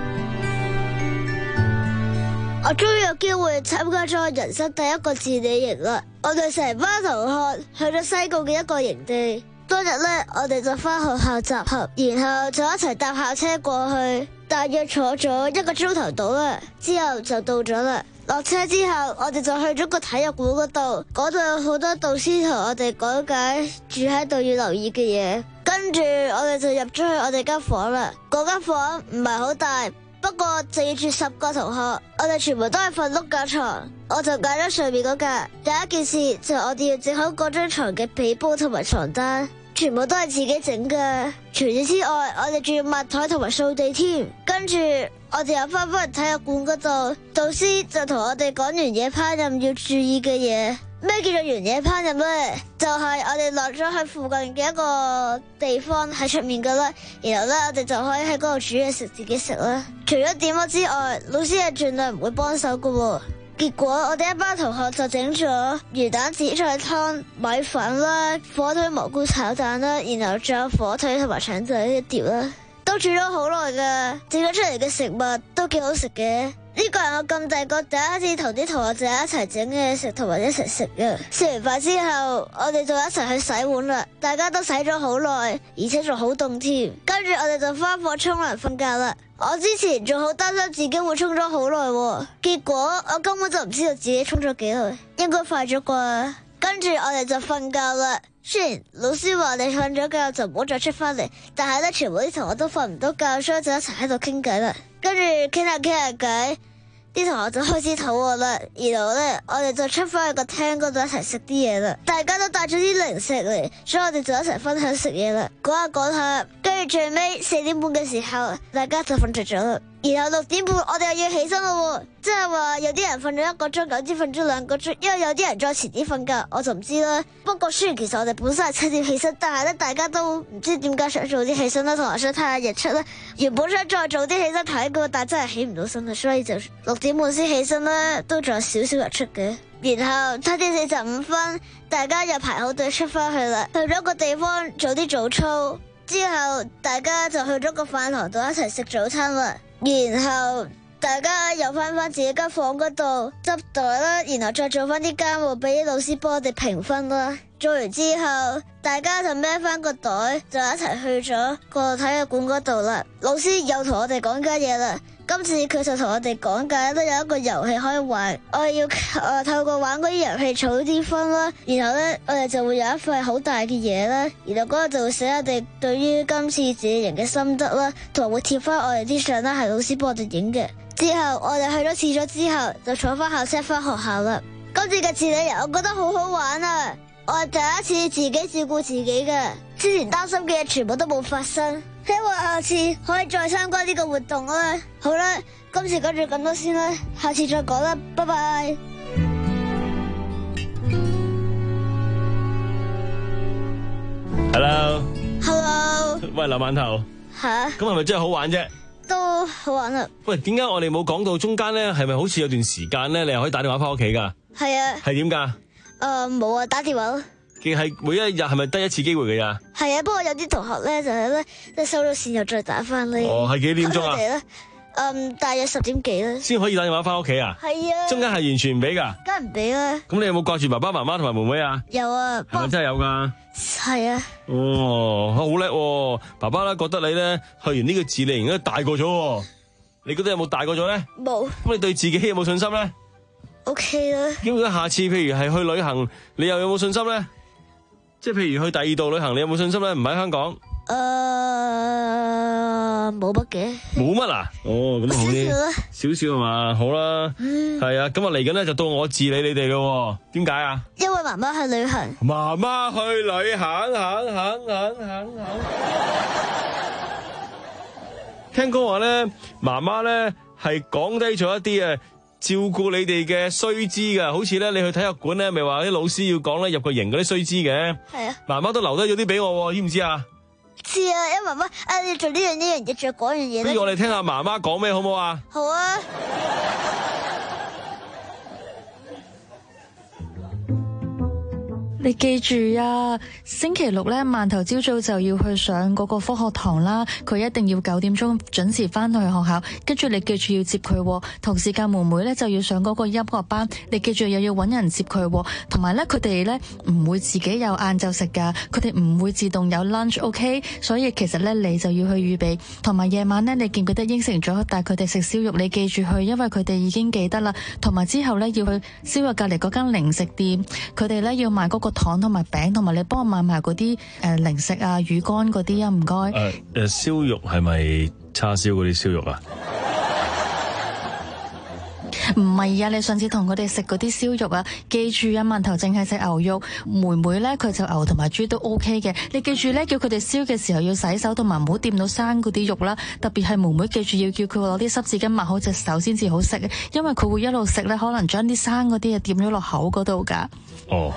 我終於有機會參加咗人生第一個治理營啦！我哋成班同學去咗西貢嘅一個營地，當日呢，我哋就返學校集合，然後就一齊搭校車過去，大約坐咗一個鐘頭到啦，之後就到咗啦。落車之後，我哋就去咗個體育館嗰度，嗰度有好多導師同我哋講解住喺度要留意嘅嘢。跟住我哋就入咗去我哋間房啦。嗰間房唔係好大，不過就要住十個同學，我哋全部都係瞓碌架床，我就揀咗上面嗰架。第一件事就係我哋要整好嗰張床嘅被鋪同埋床單，全部都係自己整嘅。除此之外，我哋仲要抹台同埋掃地添。跟住我哋又翻返去體育館嗰度，導師就同我哋講完嘢烹飪要注意嘅嘢。 咩叫做原野烹飪咧？就係、是、我哋落咗喺附近嘅一個地方喺出面噶啦，然後咧我哋就可以喺嗰度煮嘢食自己食啦。除咗點我之外，老師係盡量唔會幫手噶喎。結果我哋一班同學就整咗魚蛋紫菜湯、米粉啦、火腿蘑菇炒蛋啦，然後仲有火腿同埋腸仔一碟啦，都煮咗好耐噶，整咗出嚟嘅食物都幾好食嘅。呢個係我咁大個第一次同啲同學仔一齊整嘢食同埋一齊食嘅。食完飯之後，我哋就一齊去洗碗啦。大家都洗咗好耐，而且仲好凍添。跟住我哋就返房沖涼瞓覺啦。我之前仲好擔心自己會沖咗好耐，結果我根本就唔知道自己沖咗幾耐，應該快咗啩。跟住我哋就瞓覺啦。雖然老師話你瞓咗覺就唔好再出翻嚟，但係咧全部啲同學都瞓唔到覺，所以就一齊喺度傾偈啦。跟住傾下傾下偈，啲同學就開始肚餓啦。然後咧，我哋就出翻去個廳嗰度一齊食啲嘢啦。大家都帶咗啲零食嚟，所以我哋就一齊分享食嘢啦。講下講下，跟住最尾四點半嘅時候，大家就瞓着咗啦。然後六點半我哋又要起身咯，即係話有啲人瞓咗一個鐘，有啲瞓咗兩個鐘，因為有啲人再遲啲瞓覺，我就唔知啦。不過雖然其實我哋本身係七點起身，但係咧大家都唔知點解想早啲起身啦，同埋想睇下日出啦。原本想再早啲起身睇嘅，但係真係起唔到身啦，所以就六點半先起身啦，都仲有少少日出嘅。然後七點四十五分，大家又排好隊出翻去啦，去咗個地方做啲早操，之後大家就去咗個飯堂度一齊食早餐啦。然後大家又翻翻自己間房嗰度執袋啦，然後再做翻啲家務俾啲老師幫我哋評分啦。做完之後，大家就孭翻個袋，就一齊去咗個體育館嗰度啦。老師又同我哋講緊嘢啦。今次佢就同我哋講解，都有一個遊戲可以玩，我哋要誒透過玩嗰啲遊戲儲啲分啦，然後咧我哋就會有一塊好大嘅嘢啦，然後嗰個就會寫我哋對於今次自己營嘅心得啦，同埋會貼翻我哋啲相啦，係老師幫我哋影嘅。之後我哋去咗廁所之後，就坐翻校車翻學校啦。今次嘅自理遊我覺得好好玩啊！我係第一次自己照顧自己嘅，之前擔心嘅嘢全部都冇發生。希望下次可以再參加呢個活動啦。好啦，今次講住咁多先啦，下次再講啦，拜拜。 Hello。 Hello。 喂，劉饅頭。 吓？咁係咪真係好玩啫？ 都好玩啊。喂， 點解我哋冇講到中間咧？係咪好似有段時間咧，你又可以打電話翻屋企噶？ 係啊。 係點噶？ 誒，冇啊，打電話咯。 佢係每一日係咪得一次機會嘅咋？ 係啊，不過有啲同學咧就係咧，即係收咗線又再打翻嚟。 哦，係幾點鐘啊？ 嗯，大約十點幾啦。 先可以打電話翻屋企啊？係啊。中間係完全唔俾噶？ 梗係唔俾啦。咁你有冇掛住爸爸媽媽同埋妹妹啊？ 有啊。 係咪真係有噶？ 係啊。 哦，好叻喎！爸爸咧覺得你咧去完呢個自理營都大個咗，你覺得有冇大個咗咧？ 冇。 咁你對自己有冇信心咧 ？O K 啦。咁如果下次譬如係去旅行，你又有冇信心咧？即係譬如去第二度旅行，你有冇信心咧？唔喺香港。 誒，冇乜嘅。 冇乜啊？哦，咁好啲。 少少啦。 少少係嘛？好啦。嗯。係啊，咁啊嚟緊咧就到我治理你哋咯。點解啊？ 因為媽媽去旅行。 媽媽去旅行，行行行行行。聽講話咧，媽媽咧係講低咗一啲啊。照顧你哋嘅須知噶，好似咧你去體育館咧，咪話啲老師要講咧入個營嗰啲須知嘅。係啊，媽媽都留低咗啲俾我，知唔知啊？ 知啊，因為媽媽啊，你做呢樣呢樣嘢，做嗰樣嘢。 不如我哋聽下媽媽講咩好唔好啊？ 好啊。 你記住啊，星期六咧，饅頭朝早就要去上嗰個科學堂啦。佢一定要九點鐘準時翻去學校，跟住你記住要接佢。同時間妹妹咧就要上嗰個音樂班，你記住又要搵人接佢。同埋咧，佢哋咧唔會自己有晏晝食噶，佢哋唔會自動有 lunch，OK？ 所以其實咧你就要去預備。同埋夜晚咧，你記唔記得應承咗帶佢哋食燒肉？你記住去，因為佢哋已經記得啦。同埋之後咧要去燒肉隔籬嗰間零食店，佢哋咧要買嗰個糖同埋餅，同埋你幫我買埋嗰啲誒零食啊、魚乾嗰啲啊，唔該。 誒誒，燒肉係咪叉燒嗰啲燒肉啊？ 唔係啊，你上次同佢哋食嗰啲燒肉啊，記住啊，饅頭淨係食牛肉，妹妹咧佢就牛同埋豬都 OK 嘅。你記住咧，叫佢哋燒嘅時候要洗手，同埋唔好掂到生嗰啲肉啦。特別係妹妹，記住要叫佢攞啲濕紙巾抹好隻手先至好食，因為佢會一路食咧，可能將啲生嗰啲嘢掂咗落口嗰度噶。 哦。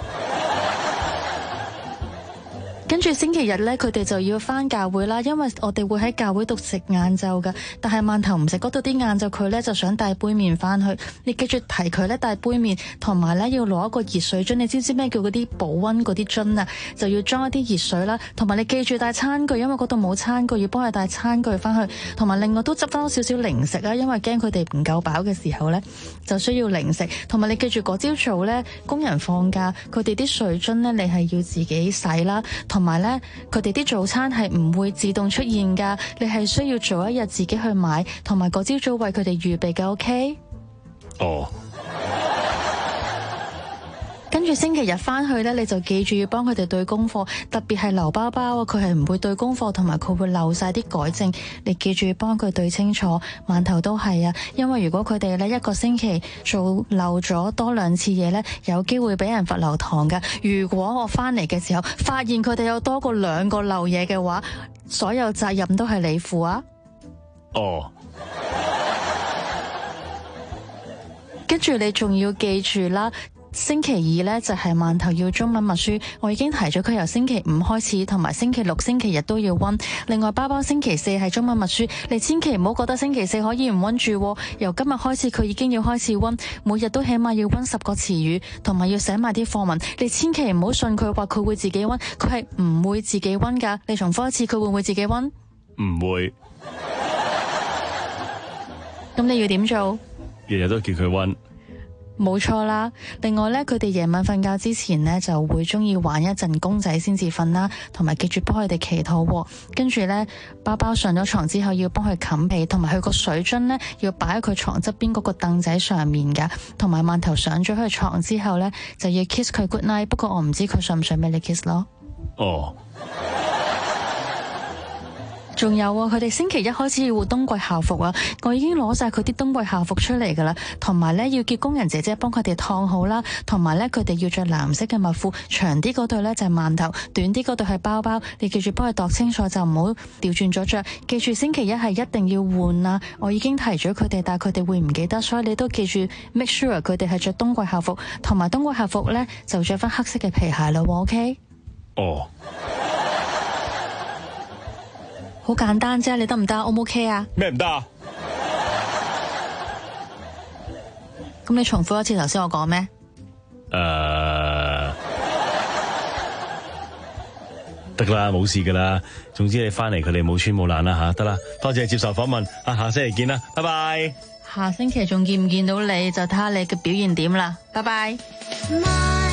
跟住星期日咧，佢哋就要返教會啦，因為我哋會喺教會度食晏晝噶。但係饅頭唔食嗰度啲晏晝，佢咧就想帶杯麵返去。你記住提佢咧帶杯麵，同埋咧要攞一個熱水樽。你知唔知咩叫嗰啲保溫嗰啲樽啊？就要裝一啲熱水啦。同埋你記住帶餐具，因為嗰度冇餐具，要幫佢帶餐具返去。同埋另外都執翻少少零食啊，因為驚佢哋唔夠飽嘅時候咧就需要零食。同埋你記住嗰朝早咧工人放假，佢哋啲水樽咧你係要自己洗啦。同埋咧，佢哋啲早餐係唔會自動出現噶，你係需要早一日自己去買，同埋嗰朝早為佢哋預備嘅 ，OK？ 哦。 跟住星期日翻去咧，你就記住要幫佢哋對功課，特別係劉包包啊，佢係唔會對功課，同埋佢會漏晒啲改正，你記住要幫佢對清楚。饅頭都係啊，因為如果佢哋咧一個星期做漏咗多兩次嘢咧，有機會俾人罰留堂噶。如果我翻嚟嘅時候發現佢哋有多過兩個漏嘢嘅話，所有責任都係你負啊。 哦。 跟住你仲要記住啦。星期二呢，就係饅頭要中文默書，我已經提咗佢由星期五開始，同埋星期六、星期日都要溫。另外包包星期四係中文默書，你千祈唔好覺得星期四可以唔溫住，由今日開始佢已經要開始溫，每日都起碼要溫十個詞語，同埋要寫埋啲課文。你千祈唔好信佢話佢會自己溫，佢係唔會自己溫噶。你重複一次，佢會唔會自己溫？ 唔會。 咁你要點做？ 日日都叫佢溫。 冇錯啦，另外咧，佢哋夜晚瞓覺之前呢，就會中意玩一陣公仔先至瞓啦，同埋記住幫佢哋祈禱。跟住咧，包包上咗床之後要幫佢冚被，同埋佢個水樽咧要擺喺佢床側邊嗰個凳仔上面噶。同埋饅頭上咗佢床之後咧，就要 kiss 佢 good night。不過我唔知佢想唔想俾你 kiss 咯。 哦。 仲有啊，佢哋星期一開始要換冬季校服啊，我已經攞晒佢啲冬季校服出嚟噶啦，同埋咧要叫工人姐姐幫佢哋燙好啦，同埋咧佢哋要着藍色嘅襪褲，長啲嗰對咧就係饅頭，短啲嗰對係包包，你記住幫佢度清楚，就唔好調轉咗着。記住星期一係一定要換啊，我已經提咗佢哋，但係佢哋會唔記得，所以你都記住 make sure 佢哋係着冬季校服，同埋冬季校服咧就着翻黑色嘅皮鞋咯 ，OK？ 哦。 好簡單啫，你得唔得 ？O 唔 OK 啊？ 咩唔得啊？ 咁你重複一次頭先我講咩？ 誒，得啦，冇事噶啦。總之你翻嚟佢哋冇穿冇爛啦吓，得啦。多謝接受訪問，啊，下星期見啦，拜拜。 下星期仲見唔見到你就睇下你嘅表現點啦，拜拜。